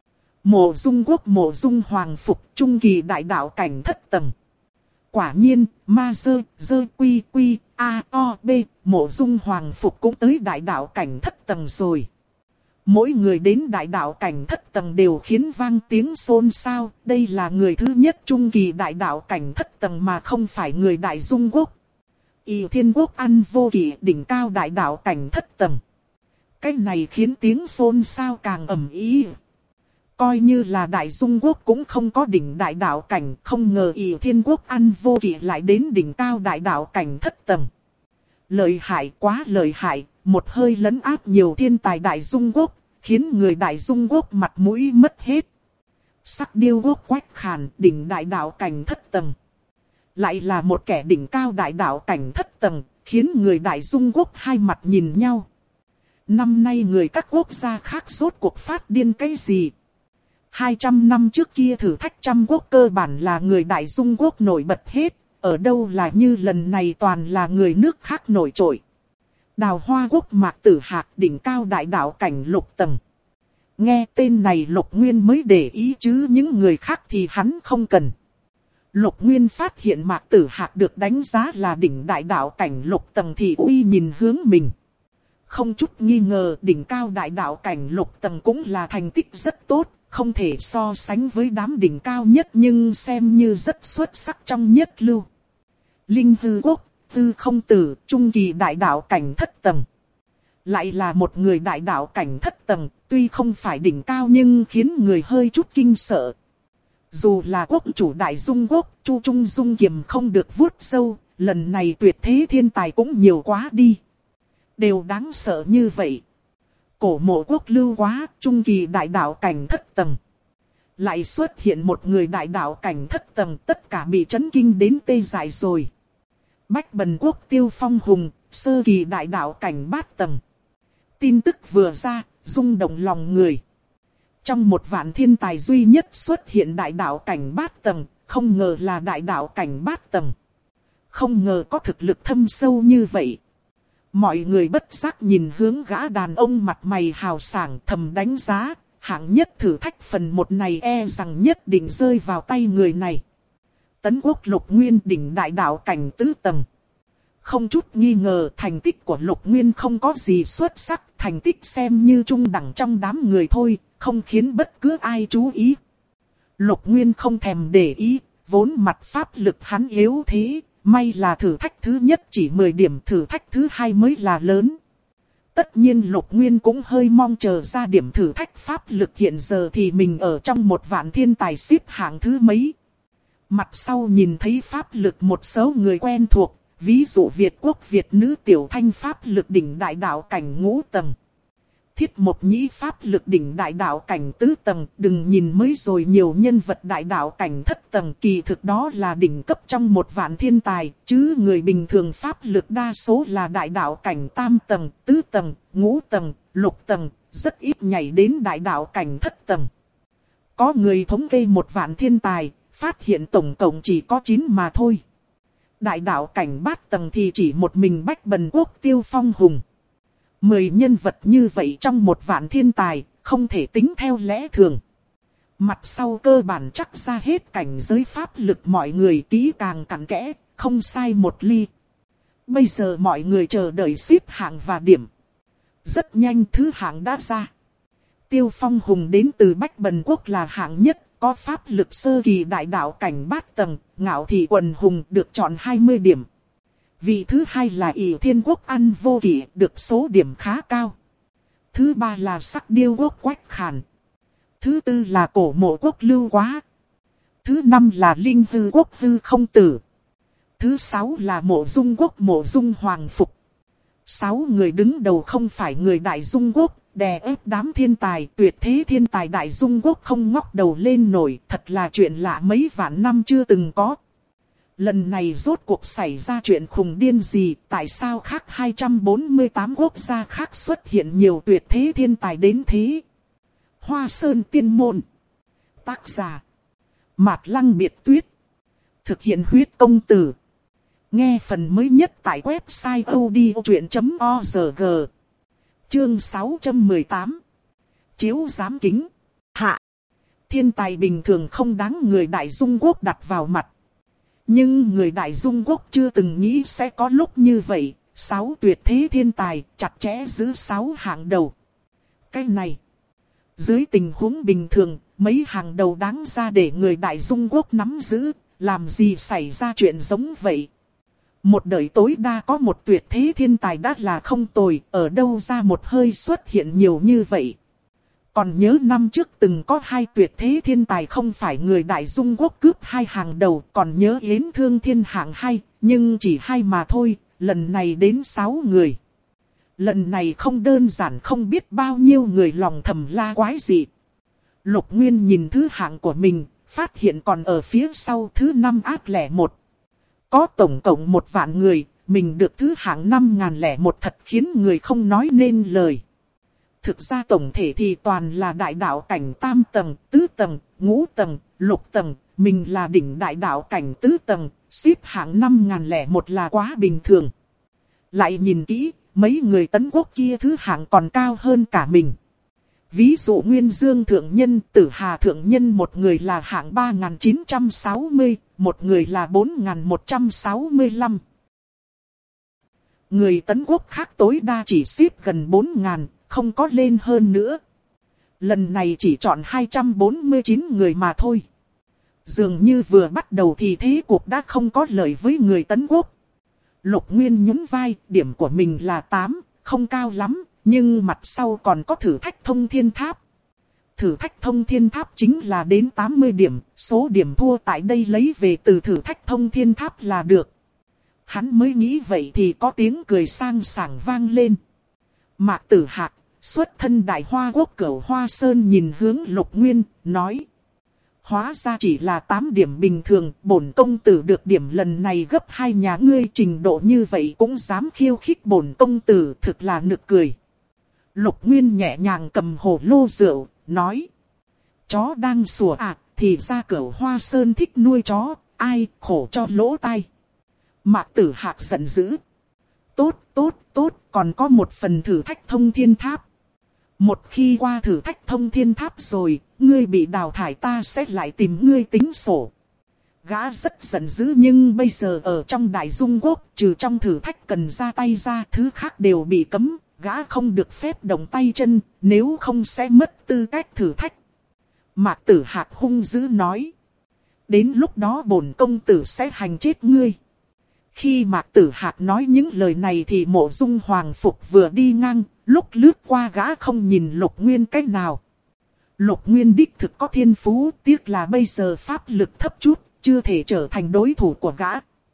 [SPEAKER 1] Mộ Dung Quốc Mộ Dung Hoàng Phục trung kỳ đại đạo cảnh thất tầng. Quả nhiên, ma dơ quy quy a o b, Mộ Dung Hoàng Phục cũng tới đại đạo cảnh thất tầng rồi. Mỗi người đến đại đạo cảnh thất tầng đều khiến vang tiếng xôn xao. Đây là người thứ nhất trung kỳ đại đạo cảnh thất tầng mà không phải người Đại Dung Quốc. Y Thiên Quốc Ăn Vô Kỵ đỉnh cao đại đạo cảnh thất tầng. Cái này khiến tiếng xôn xao càng ầm ĩ. Coi như là Đại Dung Quốc cũng không có đỉnh đại đạo cảnh, không ngờ Y Thiên Quốc Ăn Vô Kỵ lại đến đỉnh cao đại đạo cảnh thất tầng. Lợi hại, quá lợi hại, một hơi lấn áp nhiều thiên tài Đại Dung Quốc, khiến người Đại Dung Quốc mặt mũi mất hết. Sắc Điêu Quốc Quách Khàn đỉnh đại đạo cảnh thất tầng. Lại là một kẻ đỉnh cao đại đạo cảnh thất tầng, khiến người Đại Dung Quốc hai mặt nhìn nhau. Năm nay người các quốc gia khác rốt cuộc phát điên cái gì? 200 năm trước kia thử thách trăm quốc cơ bản là người Đại Dung Quốc nổi bật hết, ở đâu là như lần này toàn là người nước khác nổi trội. Đào Hoa Quốc Mạc Tử Hạc đỉnh cao đại đạo cảnh lục tầng. Nghe tên này Lục Nguyên mới để ý chứ những người khác thì hắn không cần. Lục Nguyên phát hiện Mạc Tử Hạc được đánh giá là đỉnh đại đạo cảnh lục tầng thì uy nhìn hướng mình. Không chút nghi ngờ đỉnh cao đại đạo cảnh lục tầng cũng là thành tích rất tốt, không thể so sánh với đám đỉnh cao nhất nhưng xem như rất xuất sắc trong nhất lưu. Linh Hư Quốc, Tư Không Tử, trung kỳ đại đạo cảnh thất tầng. Lại là một người đại đạo cảnh thất tầng, tuy không phải đỉnh cao nhưng khiến người hơi chút kinh sợ. Dù là quốc chủ Đại Dung Quốc, Chu Trung Dung Kiềm không được vuốt sâu, lần này tuyệt thế thiên tài cũng nhiều quá đi. Đều đáng sợ như vậy. Cổ Mộ Quốc lưu quá, trung kỳ đại đạo cảnh thất tầng. Lại xuất hiện một người đại đạo cảnh thất tầng, tất cả bị chấn kinh đến tê dại rồi. Bách Bần Quốc Tiêu Phong Hùng, sơ kỳ đại đạo cảnh bát tầng. Tin tức vừa ra, rung động lòng người. Trong một vạn thiên tài duy nhất xuất hiện đại đạo cảnh bát tầng, không ngờ là đại đạo cảnh bát tầng. Không ngờ có thực lực thâm sâu như vậy. Mọi người bất giác nhìn hướng gã đàn ông mặt mày hào sảng thầm đánh giá, hạng nhất thử thách phần một này e rằng nhất định rơi vào tay người này. Tấn Quốc Lục Nguyên đỉnh đại đạo cảnh tứ tầng. Không chút nghi ngờ thành tích của Lục Nguyên không có gì xuất sắc, thành tích xem như trung đẳng trong đám người thôi, không khiến bất cứ ai chú ý. Lục Nguyên không thèm để ý, vốn mặt pháp lực hắn yếu thế, may là thử thách thứ nhất chỉ 10 điểm, thử thách thứ hai mới là lớn. Tất nhiên Lục Nguyên cũng hơi mong chờ ra điểm thử thách pháp lực hiện giờ thì mình ở trong một vạn thiên tài xếp hạng thứ mấy. Mặt sau nhìn thấy pháp lực một số người quen thuộc, ví dụ Việt Quốc Việt nữ Tiểu Thanh pháp lực đỉnh đại đạo cảnh ngũ tầng. Thiết Một Nhĩ pháp lực đỉnh đại đạo cảnh tứ tầng, đừng nhìn mới rồi nhiều nhân vật đại đạo cảnh thất tầng, kỳ thực đó là đỉnh cấp trong một vạn thiên tài, chứ người bình thường pháp lực đa số là đại đạo cảnh tam tầng, tứ tầng, ngũ tầng, lục tầng, rất ít nhảy đến đại đạo cảnh thất tầng. Có người thống kê một vạn thiên tài, phát hiện tổng cộng chỉ có 9 mà thôi. Đại đạo cảnh bát tầng thì chỉ một mình Bách Bần Quốc Tiêu Phong Hùng. 10 nhân vật như vậy trong một vạn thiên tài, không thể tính theo lẽ thường. Mặt sau cơ bản chắc ra hết cảnh giới pháp lực mọi người kỹ càng cặn kẽ, không sai một ly. Bây giờ mọi người chờ đợi xếp hạng và điểm. Rất nhanh thứ hạng đã ra. Tiêu Phong Hùng đến từ Bách Bần Quốc là hạng nhất, có pháp lực sơ kỳ đại đạo cảnh bát tầng, Ngạo Thị Quần Hùng được chọn 20 điểm. Vị thứ hai là ỷ Thiên Quốc Ăn Vô Kỷ, được số điểm khá cao. Thứ ba là Sắc Điêu Quốc Quách Khàn. Thứ tư là Cổ Mộ Quốc Lưu Quá. Thứ năm là Linh Hư Quốc Hư Không Tử. Thứ sáu là Mộ Dung Quốc Mộ Dung Hoàng Phục. 6 người đứng đầu không phải người Đại Dung Quốc, đè ép đám thiên tài, tuyệt thế thiên tài Đại Dung Quốc không ngóc đầu lên nổi, thật là chuyện lạ mấy vạn năm chưa từng có. Lần này rốt cuộc xảy ra chuyện khùng điên gì, tại sao khác 248 quốc gia khác xuất hiện nhiều tuyệt thế thiên tài đến thế? Hoa Sơn Tiên Môn. Tác giả Mạt Lăng Biệt Tuyết. Thực hiện huyết công từ. Nghe phần mới nhất tại website odchuyện.org. Chương 618. Chiếu giám kính. Hạ. Thiên tài bình thường không đáng người Đại Dung Quốc đặt vào mặt. Nhưng người Đại Dung Quốc chưa từng nghĩ sẽ có lúc như vậy. 6 tuyệt thế thiên tài chặt chẽ giữ 6 hạng đầu. Cái này. Dưới tình huống bình thường, mấy hàng đầu đáng ra để người Đại Dung Quốc nắm giữ. Làm gì xảy ra chuyện giống vậy? Một đời tối đa có một tuyệt thế thiên tài đã là không tồi, ở đâu ra một hơi xuất hiện nhiều như vậy. Còn nhớ năm trước từng có 2 tuyệt thế thiên tài không phải người Đại Dung Quốc cướp 2 hàng đầu, còn nhớ Yến Thương Thiên hạng 2, nhưng chỉ 2 mà thôi, lần này đến 6 người. Lần này không đơn giản, không biết bao nhiêu người lòng thầm la quái gì. Lục Nguyên nhìn thứ hạng của mình, phát hiện còn ở phía sau thứ 5 ác lẻ 1. Có tổng cộng 1 vạn người, mình được thứ hạng 5001 thật khiến người không nói nên lời. Thực ra tổng thể thì toàn là đại đạo cảnh tam tầng, tứ tầng, ngũ tầng, lục tầng, mình là đỉnh đại đạo cảnh tứ tầng, xếp hạng 5001 là quá bình thường. Lại nhìn kỹ, mấy người Tấn Quốc kia thứ hạng còn cao hơn cả mình. Ví dụ Nguyên Dương Thượng Nhân, Tử Hà Thượng Nhân một người là hạng 3960, một người là 4165. Người Tấn Quốc khác tối đa chỉ xếp gần 4000, không có lên hơn nữa. Lần này chỉ chọn 249 người mà thôi. Dường như vừa bắt đầu thì thế cuộc đã không có lợi với người Tấn Quốc. Lục Nguyên nhún vai, điểm của mình là 8, không cao lắm, nhưng mặt sau còn có thử thách thông thiên tháp. Thử thách thông thiên tháp chính là đến 80 điểm, số điểm thua tại đây lấy về từ thử thách thông thiên tháp là được. Hắn mới nghĩ vậy thì có tiếng cười sang sảng vang lên. Mạc Tử Hạc, xuất thân Đại Hoa Quốc Cửu Hoa Sơn nhìn hướng Lục Nguyên, nói. Hóa ra chỉ là 8 điểm bình thường, bổn công tử được điểm lần này gấp 2 nhà ngươi, trình độ như vậy cũng dám khiêu khích bổn công tử, thực là nực cười. Lục Nguyên nhẹ nhàng cầm hồ lô rượu, nói. Chó đang sủa à, thì ra Cửu Hoa Sơn thích nuôi chó, ai khổ cho lỗ tai. Mạc Tử Hạc giận dữ. Tốt, còn có một phần thử thách thông thiên tháp. Một khi qua thử thách thông thiên tháp rồi, ngươi bị đào thải ta sẽ lại tìm ngươi tính sổ. Gã rất giận dữ nhưng bây giờ ở trong Đại Dung Quốc, trừ trong thử thách cần ra tay ra, thứ khác đều bị cấm. Gã không được phép động tay chân, nếu không sẽ mất tư cách thử thách. Mạc Tử Hạc hung dữ nói. Đến lúc đó bổn công tử sẽ hành chết ngươi. Khi Mạc Tử Hạc nói những lời này thì Mộ Dung Hoàng Phục vừa đi ngang, lúc lướt qua gã không nhìn Lục Nguyên cách nào. Lục Nguyên đích thực có thiên phú, tiếc là bây giờ pháp lực thấp chút, chưa thể trở thành đối thủ của gã.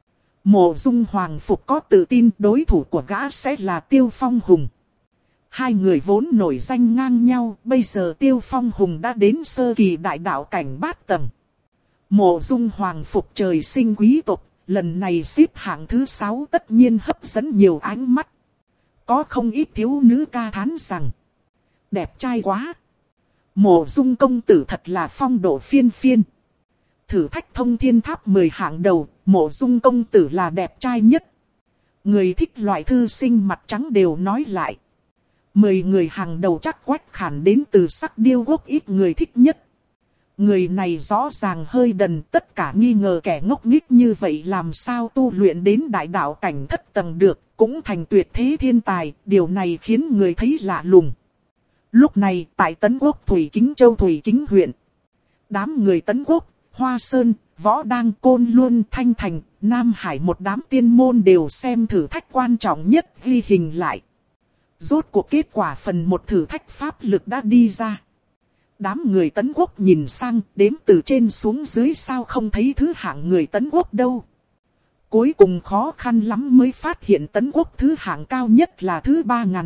[SPEAKER 1] Mộ Dung Hoàng Phục có tự tin đối thủ của gã sẽ là Tiêu Phong Hùng. Hai người vốn nổi danh ngang nhau, bây giờ Tiêu Phong Hùng đã đến sơ kỳ đại đạo cảnh bát tầng. Mộ Dung Hoàng Phục trời sinh quý tộc, lần này xếp hạng thứ 6 tất nhiên hấp dẫn nhiều ánh mắt. Có không ít thiếu nữ ca thán rằng, đẹp trai quá. Mộ Dung công tử thật là phong độ phiên phiên. Thử thách thông thiên tháp 10 hạng đầu, Mộ Dung công tử là đẹp trai nhất. Người thích loại thư sinh mặt trắng đều nói lại. 10 người hàng đầu chắc Quách Khản đến từ Sắc Điêu Quốc ít người thích nhất. Người này rõ ràng hơi đần, tất cả nghi ngờ kẻ ngốc nghếch như vậy làm sao tu luyện đến đại đạo cảnh thất tầng được, cũng thành tuyệt thế thiên tài, điều này khiến người thấy lạ lùng. Lúc này, tại Tấn Quốc Thủy Kính Châu Thủy Kính huyện, đám người Tấn Quốc, Hoa Sơn, Võ Đăng, Côn Luân, Thanh Thành, Nam Hải một đám tiên môn đều xem thử thách quan trọng nhất ghi hình lại. Rốt cuộc kết quả phần một thử thách pháp lực đã đi ra. Đám người Tấn Quốc nhìn sang, đếm từ trên xuống dưới sao không thấy thứ hạng người Tấn Quốc đâu. Cuối cùng khó khăn lắm mới phát hiện Tấn Quốc thứ hạng cao nhất là thứ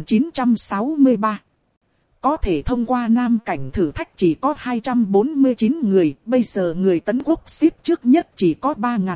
[SPEAKER 1] 3963. Có thể thông qua nam cảnh thử thách chỉ có 249 người, bây giờ người Tấn Quốc xếp trước nhất chỉ có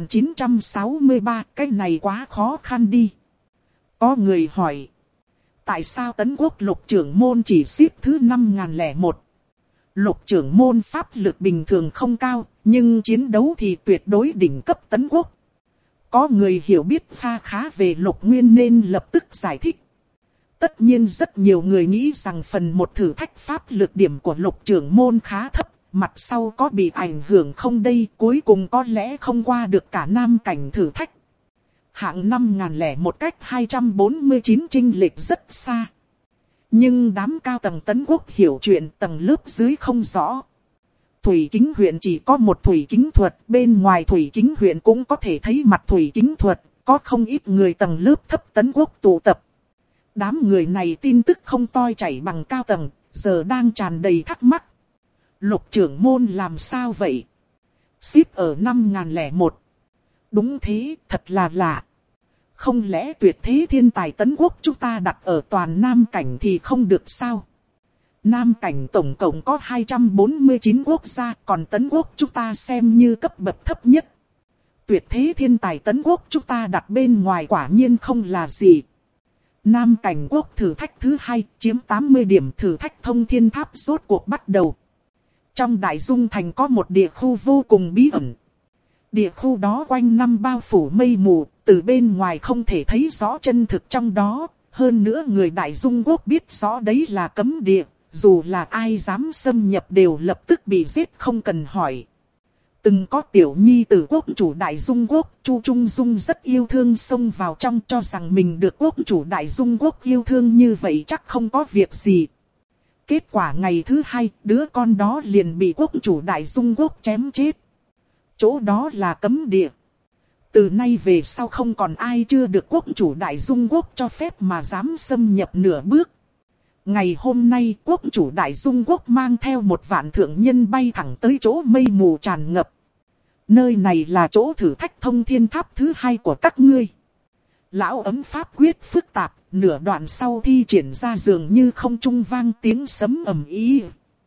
[SPEAKER 1] 3963, cái này quá khó khăn đi. Có người hỏi, tại sao Tấn Quốc lục trưởng môn chỉ xếp thứ 5001? Lục trưởng môn pháp lực bình thường không cao, nhưng chiến đấu thì tuyệt đối đỉnh cấp Tấn Quốc. Có người hiểu biết kha khá về Lục Nguyên nên lập tức giải thích. Tất nhiên rất nhiều người nghĩ rằng phần một thử thách pháp lực điểm của Lục trưởng môn khá thấp, mặt sau có bị ảnh hưởng không đây, cuối cùng có lẽ không qua được cả nam cảnh thử thách. Hạng 5001 cách 249 chênh lệch rất xa. Nhưng đám cao tầng Tấn Quốc hiểu chuyện, tầng lớp dưới không rõ. Thủy Kính huyện chỉ có một thủy kính thuật, bên ngoài Thủy Kính huyện cũng có thể thấy mặt thủy kính thuật, có không ít người tầng lớp thấp Tấn Quốc tụ tập. Đám người này tin tức không toi chảy bằng cao tầng, giờ đang tràn đầy thắc mắc. Lục trưởng môn làm sao vậy? Xếp ở 5001. Đúng thế, thật là lạ. Không lẽ tuyệt thế thiên tài Tấn Quốc chúng ta đặt ở toàn Nam cảnh thì không được sao? Nam cảnh tổng cộng có 249 quốc gia, còn Tấn Quốc chúng ta xem như cấp bậc thấp nhất. tuyệt thế thiên tài tấn quốc chúng ta đặt bên ngoài quả nhiên không là gì. Nam cảnh quốc thử thách thứ 2 chiếm 80 điểm thử thách thông thiên tháp rốt cuộc bắt đầu. Trong đại dung thành có một địa khu vô cùng bí ẩn. Địa khu đó quanh năm bao phủ mây mù, từ bên ngoài không thể thấy rõ chân thực trong đó. Hơn nữa người đại dung quốc biết rõ đấy là cấm địa, dù là ai dám xâm nhập đều lập tức bị giết không cần hỏi. Từng có tiểu nhi tử quốc chủ đại dung quốc, Chu Trung Dung rất yêu thương xông vào trong cho rằng mình được quốc chủ đại dung quốc yêu thương như vậy chắc không có việc gì. Kết quả ngày thứ 2, đứa con đó liền bị quốc chủ đại dung quốc chém chết. Chỗ đó là cấm địa. Từ nay về sau không còn ai chưa được quốc chủ đại dung quốc cho phép mà dám xâm nhập nửa bước. Ngày hôm nay quốc chủ đại dung quốc mang theo 1.000 thượng nhân bay thẳng tới chỗ mây mù tràn ngập. Nơi này là chỗ thử thách thông thiên tháp thứ 2 của các ngươi. Lão ấm pháp quyết phức tạp, nửa đoạn sau thi triển ra dường như không trung vang tiếng sấm ầm ĩ.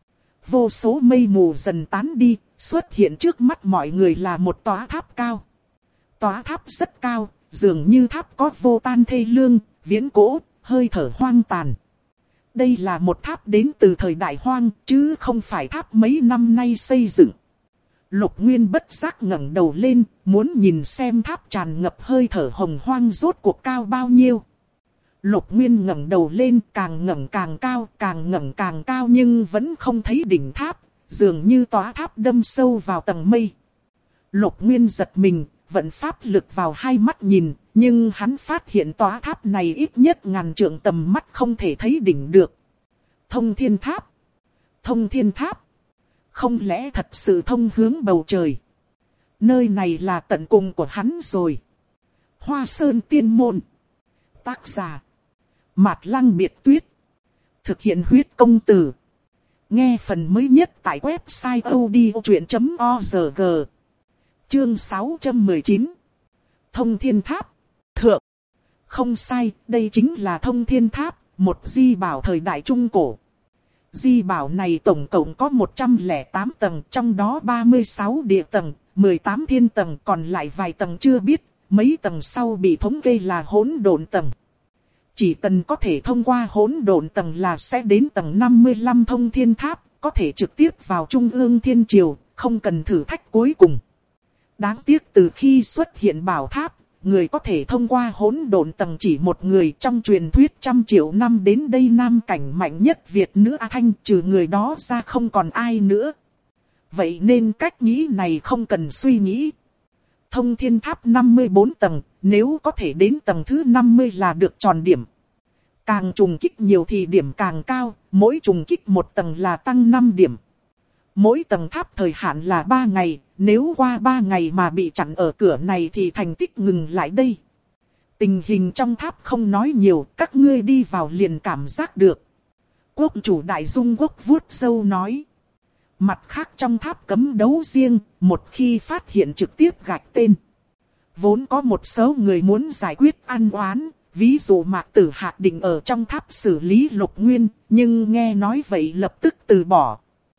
[SPEAKER 1] Vô số mây mù dần tán đi, xuất hiện trước mắt mọi người là một tòa tháp cao. Tòa tháp rất cao, dường như tháp có vô tan thê lương, viễn cổ, hơi thở hoang tàn. Đây là một tháp đến từ thời đại hoang, chứ không phải tháp mấy năm nay xây dựng. Lục Nguyên bất giác ngẩng đầu lên, muốn nhìn xem tháp tràn ngập hơi thở hồng hoang rốt cuộc cao bao nhiêu. Lục Nguyên ngẩng đầu lên, càng ngẩng càng cao, càng ngẩng càng cao nhưng vẫn không thấy đỉnh tháp, dường như tòa tháp đâm sâu vào tầng mây. Lục Nguyên giật mình, vận pháp lực vào hai mắt nhìn, nhưng hắn phát hiện tòa tháp này ít nhất ngàn trượng tầm mắt không thể thấy đỉnh được. Thông thiên tháp! Thông thiên tháp! Không lẽ thật sự thông hướng bầu trời? Nơi này là tận cùng của hắn rồi. Hoa Sơn Tiên Môn. Tác giả Mạt Lăng Biệt Tuyết. Thực hiện huyết công từ. Nghe phần mới nhất tại website odchuyện.org. Chương 619. Thông thiên tháp. Thượng. Không sai, đây chính là thông thiên tháp, một di bảo thời đại trung cổ. Di bảo này tổng cộng có 108 tầng, trong đó 36 địa tầng, 18 thiên tầng, còn lại vài tầng chưa biết, mấy tầng sau bị thống kê là hỗn độn tầng. Chỉ cần có thể thông qua hỗn độn tầng là sẽ đến tầng 55 thông thiên tháp, có thể trực tiếp vào trung ương thiên triều, không cần thử thách cuối cùng. Đáng tiếc từ khi xuất hiện bảo tháp, người có thể thông qua hỗn độn tầng chỉ một người, trong truyền thuyết 100 triệu năm đến đây nam cảnh mạnh nhất Việt nữ A Thanh, trừ người đó ra không còn ai nữa. Vậy nên cách nghĩ này không cần suy nghĩ. Thông thiên tháp 54 tầng, nếu có thể đến tầng thứ 50 là được tròn điểm. Càng trùng kích nhiều thì điểm càng cao, mỗi trùng kích một tầng là tăng 5 điểm. Mỗi tầng tháp thời hạn là 3 ngày, nếu qua 3 ngày mà bị chặn ở cửa này thì thành tích ngừng lại đây. Tình hình trong tháp không nói nhiều, các ngươi đi vào liền cảm giác được. Quốc chủ đại dung quốc vuốt râu nói. Mặt khác trong tháp cấm đấu riêng, một khi phát hiện trực tiếp gạch tên. Vốn có một số người muốn giải quyết ăn oán, ví dụ Mạc Tử Hạc định ở trong tháp xử lý Lục Nguyên, nhưng nghe nói vậy lập tức từ bỏ.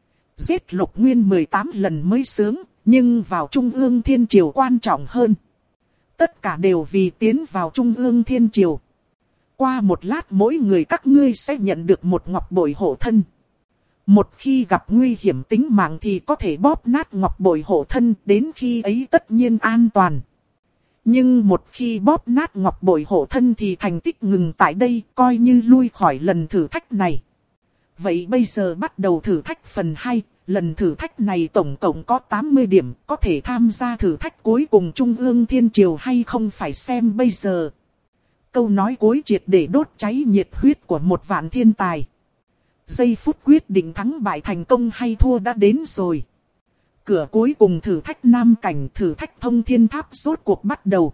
[SPEAKER 1] Giết Lục Nguyên 18 lần mới sướng, nhưng vào Trung ương Thiên Triều quan trọng hơn. Tất cả đều vì tiến vào Trung ương Thiên Triều. Qua một lát mỗi người các ngươi sẽ nhận được một ngọc bội hộ thân. Một khi gặp nguy hiểm tính mạng thì có thể bóp nát ngọc bội hộ thân, đến khi ấy tất nhiên an toàn. Nhưng một khi bóp nát ngọc bội hộ thân thì thành tích ngừng tại đây, coi như lui khỏi lần thử thách này. Vậy bây giờ bắt đầu thử thách phần 2, lần thử thách này tổng cộng có 80 điểm, có thể tham gia thử thách cuối cùng Trung ương Thiên Triều hay không phải xem bây giờ. Câu nói cuối triệt để đốt cháy nhiệt huyết của 1.000 thiên tài. Giây phút quyết định thắng bại thành công hay thua đã đến rồi. Cửa cuối cùng thử thách nam cảnh, thử thách thông thiên tháp rốt cuộc bắt đầu.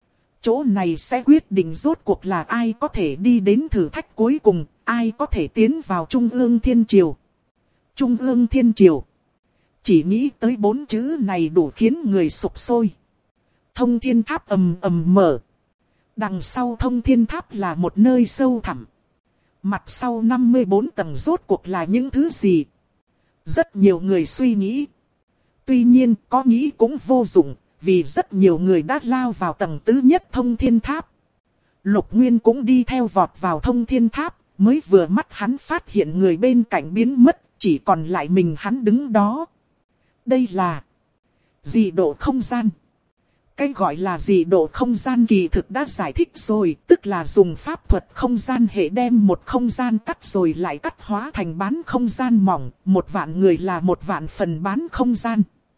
[SPEAKER 1] Chỗ này sẽ quyết định rốt cuộc là ai có thể đi đến thử thách cuối cùng, ai có thể tiến vào Trung ương Thiên Triều. Trung ương Thiên Triều. Chỉ nghĩ tới 4 chữ này đủ khiến người sục sôi. Thông thiên tháp ầm ầm mở. Đằng sau thông thiên tháp là một nơi sâu thẳm. Mặt sau 54 tầng rốt cuộc là những thứ gì? Rất nhiều người suy nghĩ. Tuy nhiên có nghĩ cũng vô dụng, vì rất nhiều người đã lao vào tầng thứ nhất thông thiên tháp. Lục Nguyên cũng đi theo vọt vào thông thiên tháp, mới vừa mắt hắn phát hiện người bên cạnh biến mất, chỉ còn lại mình hắn đứng đó. Đây là dị độ không gian. Cái gọi là dị độ không gian kỳ thực đã giải thích rồi, tức là dùng pháp thuật không gian hệ đem một không gian cắt rồi lại cắt hóa thành bán không gian mỏng, 1.000.000 người là 1.000.000 phần bán không gian.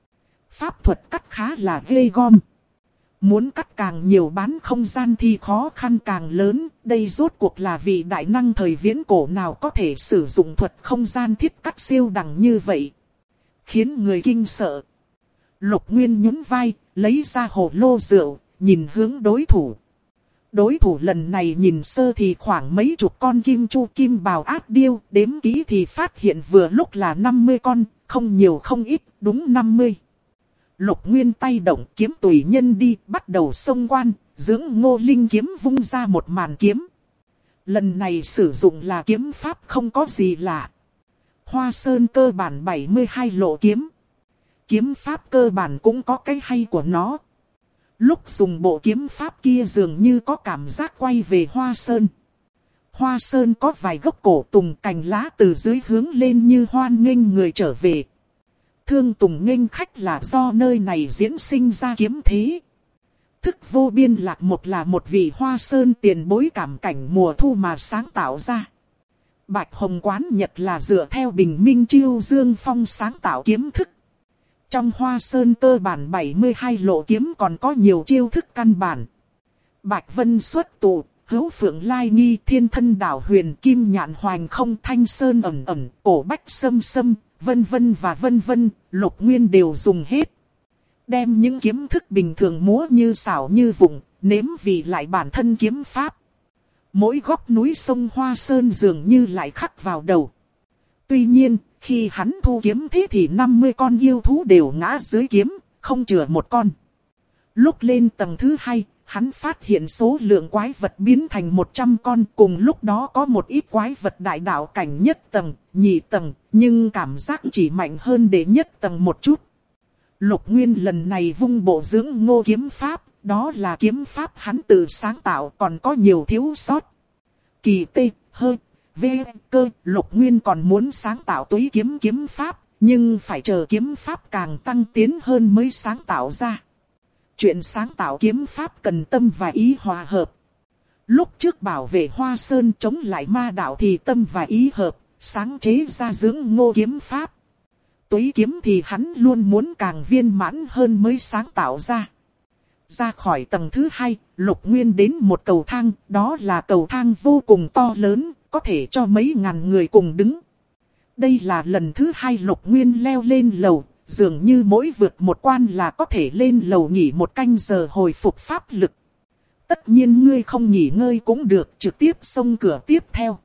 [SPEAKER 1] Pháp thuật cắt khá là ghê gom. Muốn cắt càng nhiều bán không gian thì khó khăn càng lớn, đây rốt cuộc là vị đại năng thời viễn cổ nào có thể sử dụng thuật không gian thiết cắt siêu đẳng như vậy. Khiến người kinh sợ. Lục Nguyên nhún vai, lấy ra hồ lô rượu, nhìn hướng đối thủ. Đối thủ lần này nhìn sơ thì khoảng mấy chục con kim chu kim bào ác điêu, đếm kỹ thì phát hiện vừa lúc là 50 con, không nhiều không ít, đúng 50. Lục Nguyên tay động kiếm tùy nhân đi, bắt đầu xông quan, dưỡng Ngô Linh kiếm vung ra một màn kiếm. Lần này sử dụng là kiếm pháp không có gì lạ. Hoa Sơn cơ bản 72 lộ kiếm. Kiếm pháp cơ bản cũng có cái hay của nó. Lúc dùng bộ kiếm pháp kia dường như có cảm giác quay về Hoa Sơn. Hoa Sơn có vài gốc cổ tùng cành lá từ dưới hướng lên như hoan nghênh người trở về. Thương tùng nghênh khách là do nơi này diễn sinh ra kiếm thế. Thức vô biên lạc một là một vị Hoa Sơn tiền bối cảm cảnh mùa thu mà sáng tạo ra. Bạch Hồng Quán Nhật là dựa theo Bình Minh Chiêu Dương Phong sáng tạo kiếm thức. Trong Hoa Sơn cơ bản 72 lộ kiếm còn có nhiều chiêu thức căn bản. Bạch Vân xuất tụ, Hữu Phượng Lai Nghi, Thiên Thân Đảo Huyền, Kim Nhạn Hoành Không, Thanh Sơn ẩn ẩn, Cổ Bách Sâm Sâm, vân vân và vân vân, Lục Nguyên đều dùng hết. Đem những kiếm thức bình thường múa như xảo như vụng, nếm vị lại bản thân kiếm pháp. Mỗi góc núi sông Hoa Sơn dường như lại khắc vào đầu. Tuy nhiên, khi hắn thu kiếm thế thì 50 con yêu thú đều ngã dưới kiếm, không chừa một con. Lúc lên tầng thứ 2, hắn phát hiện số lượng quái vật biến thành 100 con. Cùng lúc đó có một ít quái vật đại đạo cảnh nhất tầng, nhị tầng, nhưng cảm giác chỉ mạnh hơn đệ nhất tầng một chút. Lục Nguyên lần này vung bộ dưỡng Ngô kiếm pháp, đó là kiếm pháp hắn tự sáng tạo còn có nhiều thiếu sót. Kỳ tê, hơi. Cơ, Lục Nguyên còn muốn sáng tạo túy kiếm pháp, nhưng phải chờ kiếm pháp càng tăng tiến hơn mới sáng tạo ra. Chuyện sáng tạo kiếm pháp cần tâm và ý hòa hợp. Lúc trước bảo vệ Hoa Sơn chống lại ma đạo thì tâm và ý hợp, sáng chế ra dưỡng Ngô kiếm pháp. Túy kiếm thì hắn luôn muốn càng viên mãn hơn mới sáng tạo ra. Ra khỏi tầng thứ 2, Lục Nguyên đến một cầu thang, đó là cầu thang vô cùng to lớn, có thể cho mấy ngàn người cùng đứng. Đây là lần thứ 2 Lục Nguyên leo lên lầu, dường như mỗi vượt một quan là có thể lên lầu nghỉ một canh giờ hồi phục pháp lực. Tất nhiên ngươi không nghỉ ngơi cũng được, trực tiếp xông cửa tiếp theo.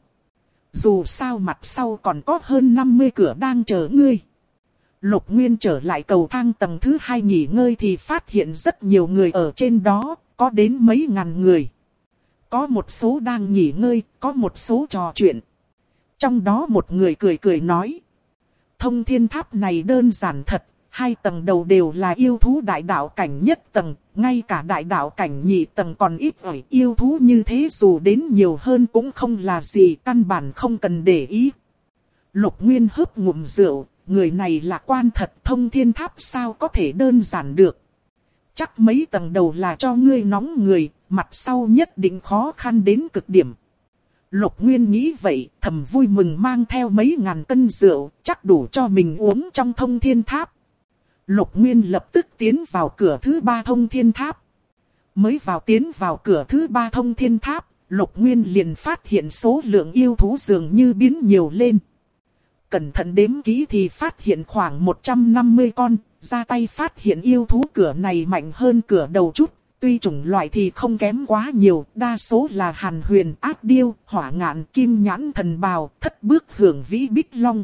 [SPEAKER 1] Dù sao mặt sau còn có hơn 50 cửa đang chờ ngươi. Lục Nguyên trở lại cầu thang tầng thứ 2 nghỉ ngơi thì phát hiện rất nhiều người ở trên đó, có đến mấy ngàn người. Có một số đang nghỉ ngơi, có một số trò chuyện. Trong đó một người cười cười nói. Thông thiên tháp này đơn giản thật, 2 tầng đầu đều là yêu thú đại đạo cảnh nhất tầng, ngay cả đại đạo cảnh nhị tầng còn ít ỏi. Yêu thú như thế dù đến nhiều hơn cũng không là gì, căn bản không cần để ý. Lục Nguyên hớp ngụm rượu, người này lạc quan thật, thông thiên tháp sao có thể đơn giản được. Chắc mấy tầng đầu là cho ngươi nóng người, mặt sau nhất định khó khăn đến cực điểm. Lục Nguyên nghĩ vậy, thầm vui mừng mang theo mấy ngàn cân rượu, chắc đủ cho mình uống trong thông thiên tháp. Lục Nguyên lập tức tiến vào cửa thứ 3 thông thiên tháp. Mới tiến vào cửa thứ 3 thông thiên tháp, Lục Nguyên liền phát hiện số lượng yêu thú dường như biến nhiều lên. Cẩn thận đếm kỹ thì phát hiện khoảng 150 con, ra tay phát hiện yêu thú cửa này mạnh hơn cửa đầu chút. Tuy chủng loại thì không kém quá nhiều, đa số là hàn huyền, ác điêu, hỏa ngạn, kim nhãn thần bào, thất bước hưởng vĩ bích long.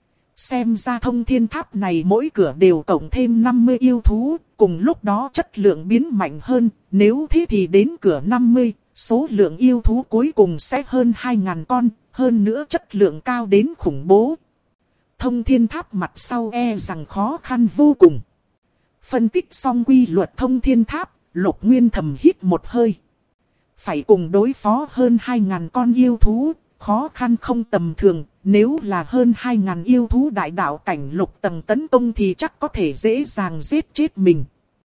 [SPEAKER 1] Xem ra thông thiên tháp này mỗi cửa đều cộng thêm 50 yêu thú, cùng lúc đó chất lượng biến mạnh hơn, nếu thế thì đến cửa 50, số lượng yêu thú cuối cùng sẽ hơn 2.000 con, hơn nữa chất lượng cao đến khủng bố. Thông thiên tháp mặt sau e rằng khó khăn vô cùng. Phân tích xong quy luật thông thiên tháp, Lục Nguyên thầm hít một hơi. Phải cùng đối phó hơn 2.000 con yêu thú, khó khăn không tầm thường. Nếu là hơn 2.000 yêu thú đại đạo cảnh lục tầng tấn công thì chắc có thể dễ dàng giết chết mình.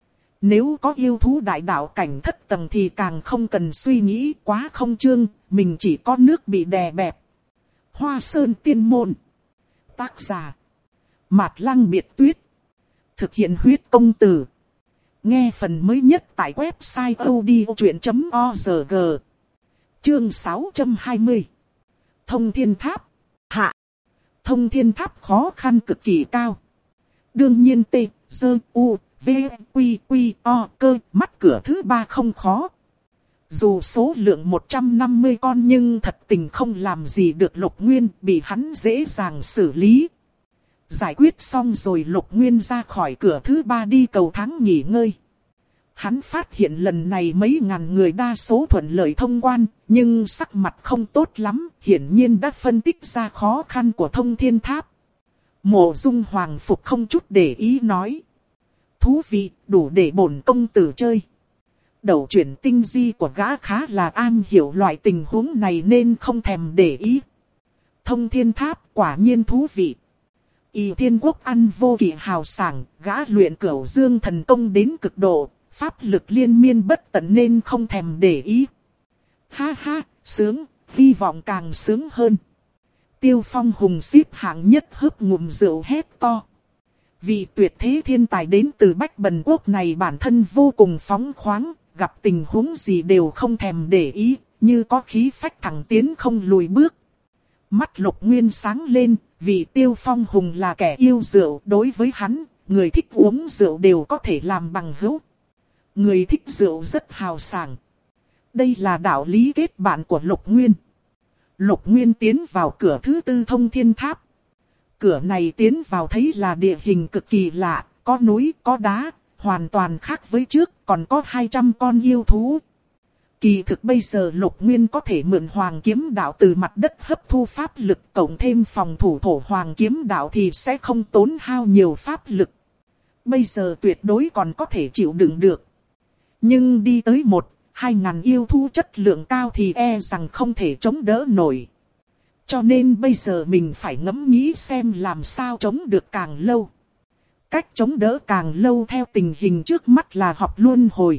[SPEAKER 1] Nếu có yêu thú đại đạo cảnh thất tầng thì càng không cần suy nghĩ, quá không chương, mình chỉ có nước bị đè bẹp. Hoa Sơn Tiên Môn. Tác giả Mạt Lăng Biệt Tuyết. Thực hiện huyết công từ. Nghe phần mới nhất tại website odchuyện.org. Chương 620. Thông Thiên Tháp. Hạ. Thông Thiên Tháp khó khăn cực kỳ cao. Đương nhiên T, Dơ, U, V, Quy, Quy, O, cơ, mắt cửa thứ 3 không khó. Dù số lượng 150 con nhưng thật tình không làm gì được Lục Nguyên, bị hắn dễ dàng xử lý. Giải quyết xong rồi Lục Nguyên ra khỏi cửa thứ 3 đi cầu thang nghỉ ngơi. Hắn phát hiện lần này mấy ngàn người đa số thuận lợi thông quan, nhưng sắc mặt không tốt lắm, hiển nhiên đã phân tích ra khó khăn của Thông Thiên Tháp. Mộ Dung Hoàng Phục không chút để ý nói. Thú vị, đủ để bổn công tử chơi. Đầu chuyển tinh di của gã khá là am hiểu loại tình huống này nên không thèm để ý. Thông Thiên Tháp quả nhiên thú vị. Y Thiên Quốc ăn vô kỵ hào sảng, gã luyện Cửu Dương thần công đến cực độ, pháp lực liên miên bất tận nên không thèm để ý. Ha ha, sướng, hy vọng càng sướng hơn. Tiêu Phong hùng xếp hạng nhất hớp ngụm rượu hét to. Vị tuyệt thế thiên tài đến từ Bách Bần Quốc này bản thân vô cùng phóng khoáng, gặp tình huống gì đều không thèm để ý, như có khí phách thẳng tiến không lùi bước. Mắt Lục Nguyên sáng lên, vì Tiêu Phong hùng là kẻ yêu rượu, đối với hắn, người thích uống rượu đều có thể làm bằng hữu. Người thích rượu rất hào sảng. Đây là đạo lý kết bạn của Lục Nguyên. Lục Nguyên tiến vào cửa thứ 4 Thông Thiên Tháp. Cửa này tiến vào thấy là địa hình cực kỳ lạ, có núi, có đá, hoàn toàn khác với trước, còn có 200 con yêu thú. Kỳ thực bây giờ Lục Nguyên có thể mượn Hoàng Kiếm Đạo từ mặt đất hấp thu pháp lực, cộng thêm phòng thủ thổ Hoàng Kiếm Đạo thì sẽ không tốn hao nhiều pháp lực. Bây giờ tuyệt đối còn có thể chịu đựng được. Nhưng đi tới 1-2 ngàn yêu thú chất lượng cao thì e rằng không thể chống đỡ nổi. Cho nên bây giờ mình phải ngẫm nghĩ xem làm sao chống được càng lâu. Cách chống đỡ càng lâu theo tình hình trước mắt là học luân hồi.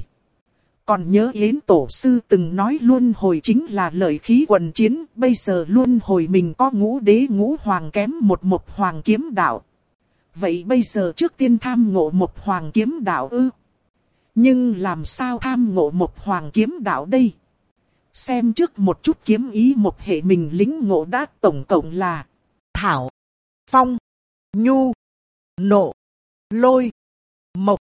[SPEAKER 1] Còn nhớ Yến Tổ Sư từng nói luân hồi chính là lợi khí quần chiến. Bây giờ luân hồi mình có ngũ đế ngũ hoàng kém một Hoàng Kiếm Đạo. Vậy bây giờ trước tiên tham ngộ một Hoàng Kiếm Đạo ư? Nhưng làm sao tham ngộ một Hoàng Kiếm Đạo đây? Xem trước một chút kiếm ý một hệ mình lĩnh ngộ đã tổng cộng là Thảo, Phong, Nhu, Nộ, Lôi, Mộc.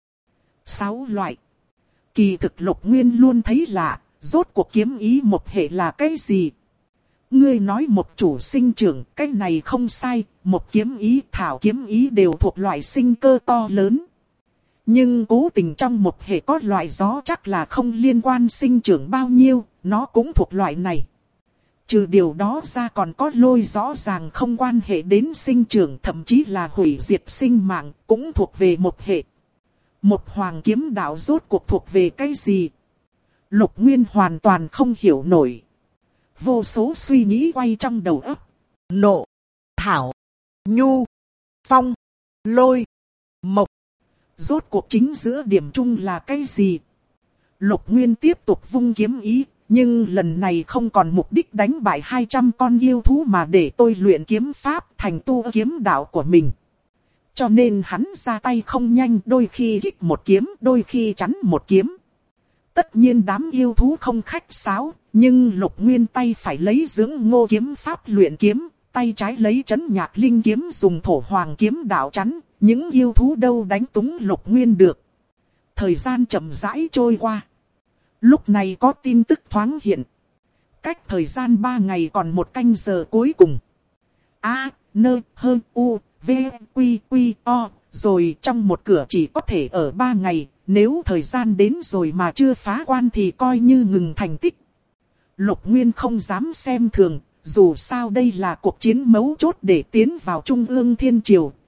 [SPEAKER 1] 6 loại. Kỳ thực Lục Nguyên luôn thấy lạ, rốt cuộc kiếm ý một hệ là cái gì? Ngươi nói một chủ sinh trưởng, cái này không sai, một kiếm ý, thảo kiếm ý đều thuộc loại sinh cơ to lớn. Nhưng cố tình trong một hệ có loại gió chắc là không liên quan sinh trưởng bao nhiêu, nó cũng thuộc loại này. Trừ điều đó ra còn có lôi rõ ràng không quan hệ đến sinh trưởng, thậm chí là hủy diệt sinh mạng, cũng thuộc về một hệ. Một Hoàng Kiếm Đạo rốt cuộc thuộc về cái gì? Lục Nguyên hoàn toàn không hiểu nổi. Vô số suy nghĩ quay trong đầu óc. Nộ, Thảo, Nhu, Phong, Lôi, Mộc. Rốt cuộc chính giữa điểm chung là cái gì? Lục Nguyên tiếp tục vung kiếm ý, nhưng lần này không còn mục đích đánh bại 200 con yêu thú mà để tôi luyện kiếm pháp thành tu kiếm đạo của mình. Cho nên hắn ra tay không nhanh, đôi khi kích một kiếm, đôi khi chắn một kiếm. Tất nhiên đám yêu thú không khách sáo, nhưng Lục Nguyên tay phải lấy dưỡng ngô kiếm pháp luyện kiếm, tay trái lấy trấn nhạc linh kiếm dùng thổ Hoàng Kiếm Đạo chắn. Những yêu thú đâu đánh túng Lục Nguyên được. Thời gian chậm rãi trôi qua. Lúc này có tin tức thoáng hiện. Cách thời gian 3 ngày còn 1 canh giờ cuối cùng. A, N, H, U, V, Quy, Quy, O. Rồi trong một cửa chỉ có thể ở 3 ngày. Nếu thời gian đến rồi mà chưa phá quan thì coi như ngừng thành tích. Lục Nguyên không dám xem thường. Dù sao đây là cuộc chiến mấu chốt để tiến vào Trung ương Thiên Triều.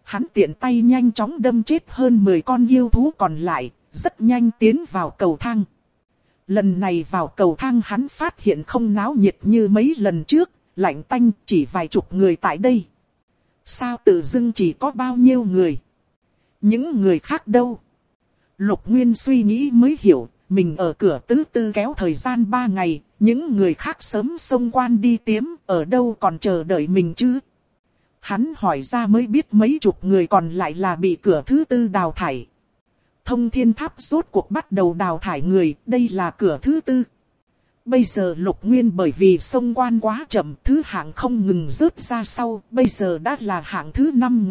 [SPEAKER 1] hắn tiện tay nhanh chóng đâm chết hơn 10 con yêu thú còn lại, rất nhanh tiến vào cầu thang. Lần này vào cầu thang hắn phát hiện không náo nhiệt như mấy lần trước, lạnh tanh chỉ vài chục người tại đây. Sao tự dưng chỉ có bao nhiêu người? Những người khác đâu? Lục Nguyên suy nghĩ mới hiểu, mình ở cửa thứ tư kéo thời gian 3 ngày, những người khác sớm xông quan đi tiếm, ở đâu còn chờ đợi mình chứ? Hắn hỏi ra mới biết mấy chục người còn lại là bị cửa thứ tư đào thải. Thông Thiên Tháp rốt cuộc bắt đầu đào thải người, đây là cửa thứ tư. Bây giờ Lục Nguyên bởi vì xông quan quá chậm, thứ hạng không ngừng rớt ra sau, bây giờ đã là hạng thứ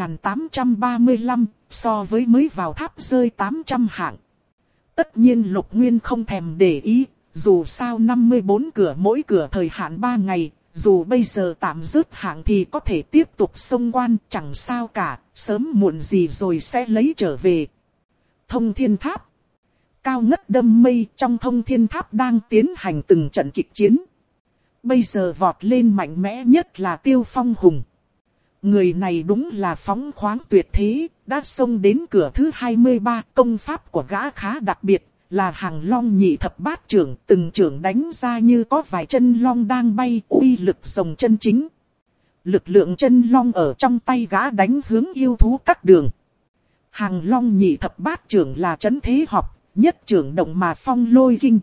[SPEAKER 1] 5835, so với mới vào tháp rơi 800 hạng. Tất nhiên Lục Nguyên không thèm để ý, dù sao 54 cửa mỗi cửa thời hạn 3 ngày, dù bây giờ tạm rớt hạng thì có thể tiếp tục xông quan, chẳng sao cả, sớm muộn gì rồi sẽ lấy trở về. Thông Thiên Tháp cao ngất đâm mây, trong Thông Thiên Tháp đang tiến hành từng trận kịch chiến. Bây giờ vọt lên mạnh mẽ nhất là Tiêu Phong Hùng. Người này đúng là phóng khoáng tuyệt thế, đã xông đến cửa thứ 23, công pháp của gã khá đặc biệt, là Hàng Long nhị thập bát trưởng, từng trưởng đánh ra như có vài chân long đang bay, uy lực rồng chân chính. Lực lượng chân long ở trong tay gã đánh hướng yêu thú các đường. Hàng Long nhị thập bát trưởng là trấn thế học, nhất trưởng động mà phong lôi kinh.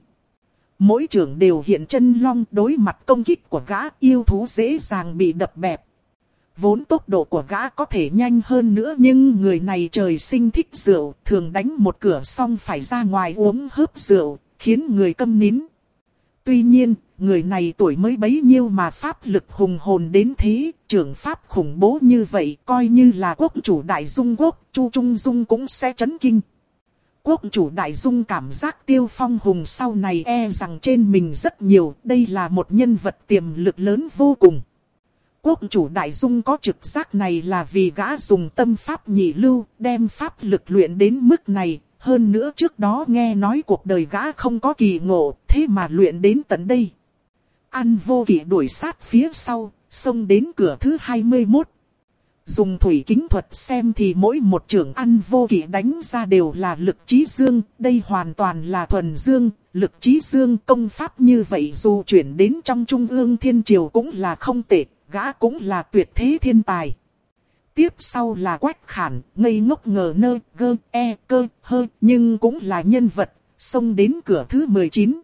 [SPEAKER 1] Mỗi trưởng đều hiện chân long, đối mặt công kích của gã yêu thú dễ dàng bị đập bẹp. Vốn tốc độ của gã có thể nhanh hơn nữa, nhưng người này trời sinh thích rượu, thường đánh một cửa xong phải ra ngoài uống hớp rượu, khiến người câm nín. Tuy nhiên, người này tuổi mới bấy nhiêu mà pháp lực hùng hồn đến thế, trưởng pháp khủng bố như vậy, coi như là quốc chủ Đại Dung quốc, Chu Trung Dung cũng sẽ chấn kinh. Quốc chủ Đại Dung cảm giác Tiêu Phong Hùng sau này e rằng trên mình rất nhiều, đây là một nhân vật tiềm lực lớn vô cùng. Quốc chủ Đại Dung có trực giác này là vì gã dùng tâm pháp nhị lưu, đem pháp lực luyện đến mức này. Hơn nữa trước đó nghe nói cuộc đời gã không có kỳ ngộ, thế mà luyện đến tận đây. Ăn Vô Kỵ đuổi sát phía sau, xông đến cửa thứ 21. Dùng thủy kính thuật xem thì mỗi một trưởng Ăn Vô Kỵ đánh ra đều là lực chí dương, đây hoàn toàn là thuần dương, lực chí dương. Công pháp như vậy dù chuyển đến trong Trung ương Thiên Triều cũng là không tệ, gã cũng là tuyệt thế thiên tài. Tiếp sau là Quách Khản, ngây ngốc ngờ nơ, gơ, e, cơ, hơ, nhưng cũng là nhân vật, xông đến cửa thứ 19.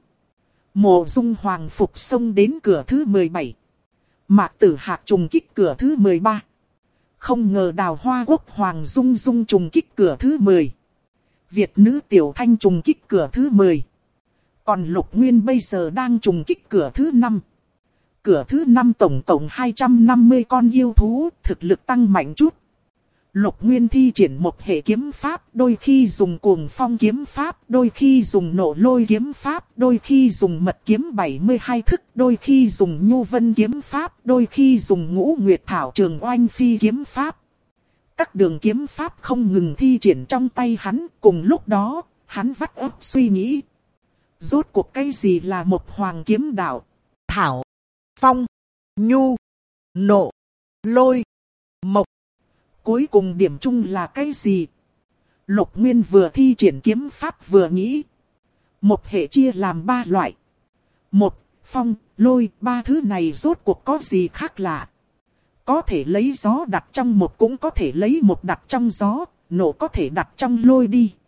[SPEAKER 1] Mộ Dung Hoàng Phục xông đến cửa thứ 17. Mạc Tử Hạc trùng kích cửa thứ 13. Không ngờ Đào Hoa Quốc Hoàng Dung Dung trùng kích cửa thứ 10. Việt nữ Tiểu Thanh trùng kích cửa thứ 10. Còn Lục Nguyên bây giờ đang trùng kích cửa thứ 5. Cửa thứ 5 tổng cộng 250 con yêu thú, thực lực tăng mạnh chút. Lục Nguyên thi triển một hệ kiếm pháp, đôi khi dùng Cuồng Phong kiếm pháp, đôi khi dùng Nộ Lôi kiếm pháp, đôi khi dùng Mật kiếm 72 thức, đôi khi dùng Nhu Vân kiếm pháp, đôi khi dùng Ngũ Nguyệt Thảo Trường Oanh Phi kiếm pháp. Các đường kiếm pháp không ngừng thi triển trong tay hắn, cùng lúc đó, hắn vắt óc suy nghĩ. Rốt cuộc cái gì là một hoàng kiếm đạo?
[SPEAKER 2] Thảo, Phong, Nhu, Nộ, Lôi, Mộc.
[SPEAKER 1] Cuối cùng điểm chung là cái gì? Lục Nguyên vừa thi triển kiếm pháp vừa nghĩ. Một hệ chia làm 3 loại. Một, phong, lôi, 3 thứ này rốt cuộc có gì khác lạ? Có thể lấy gió đặt trong một, cũng có thể lấy một đặt trong gió, nộ có thể đặt trong lôi đi.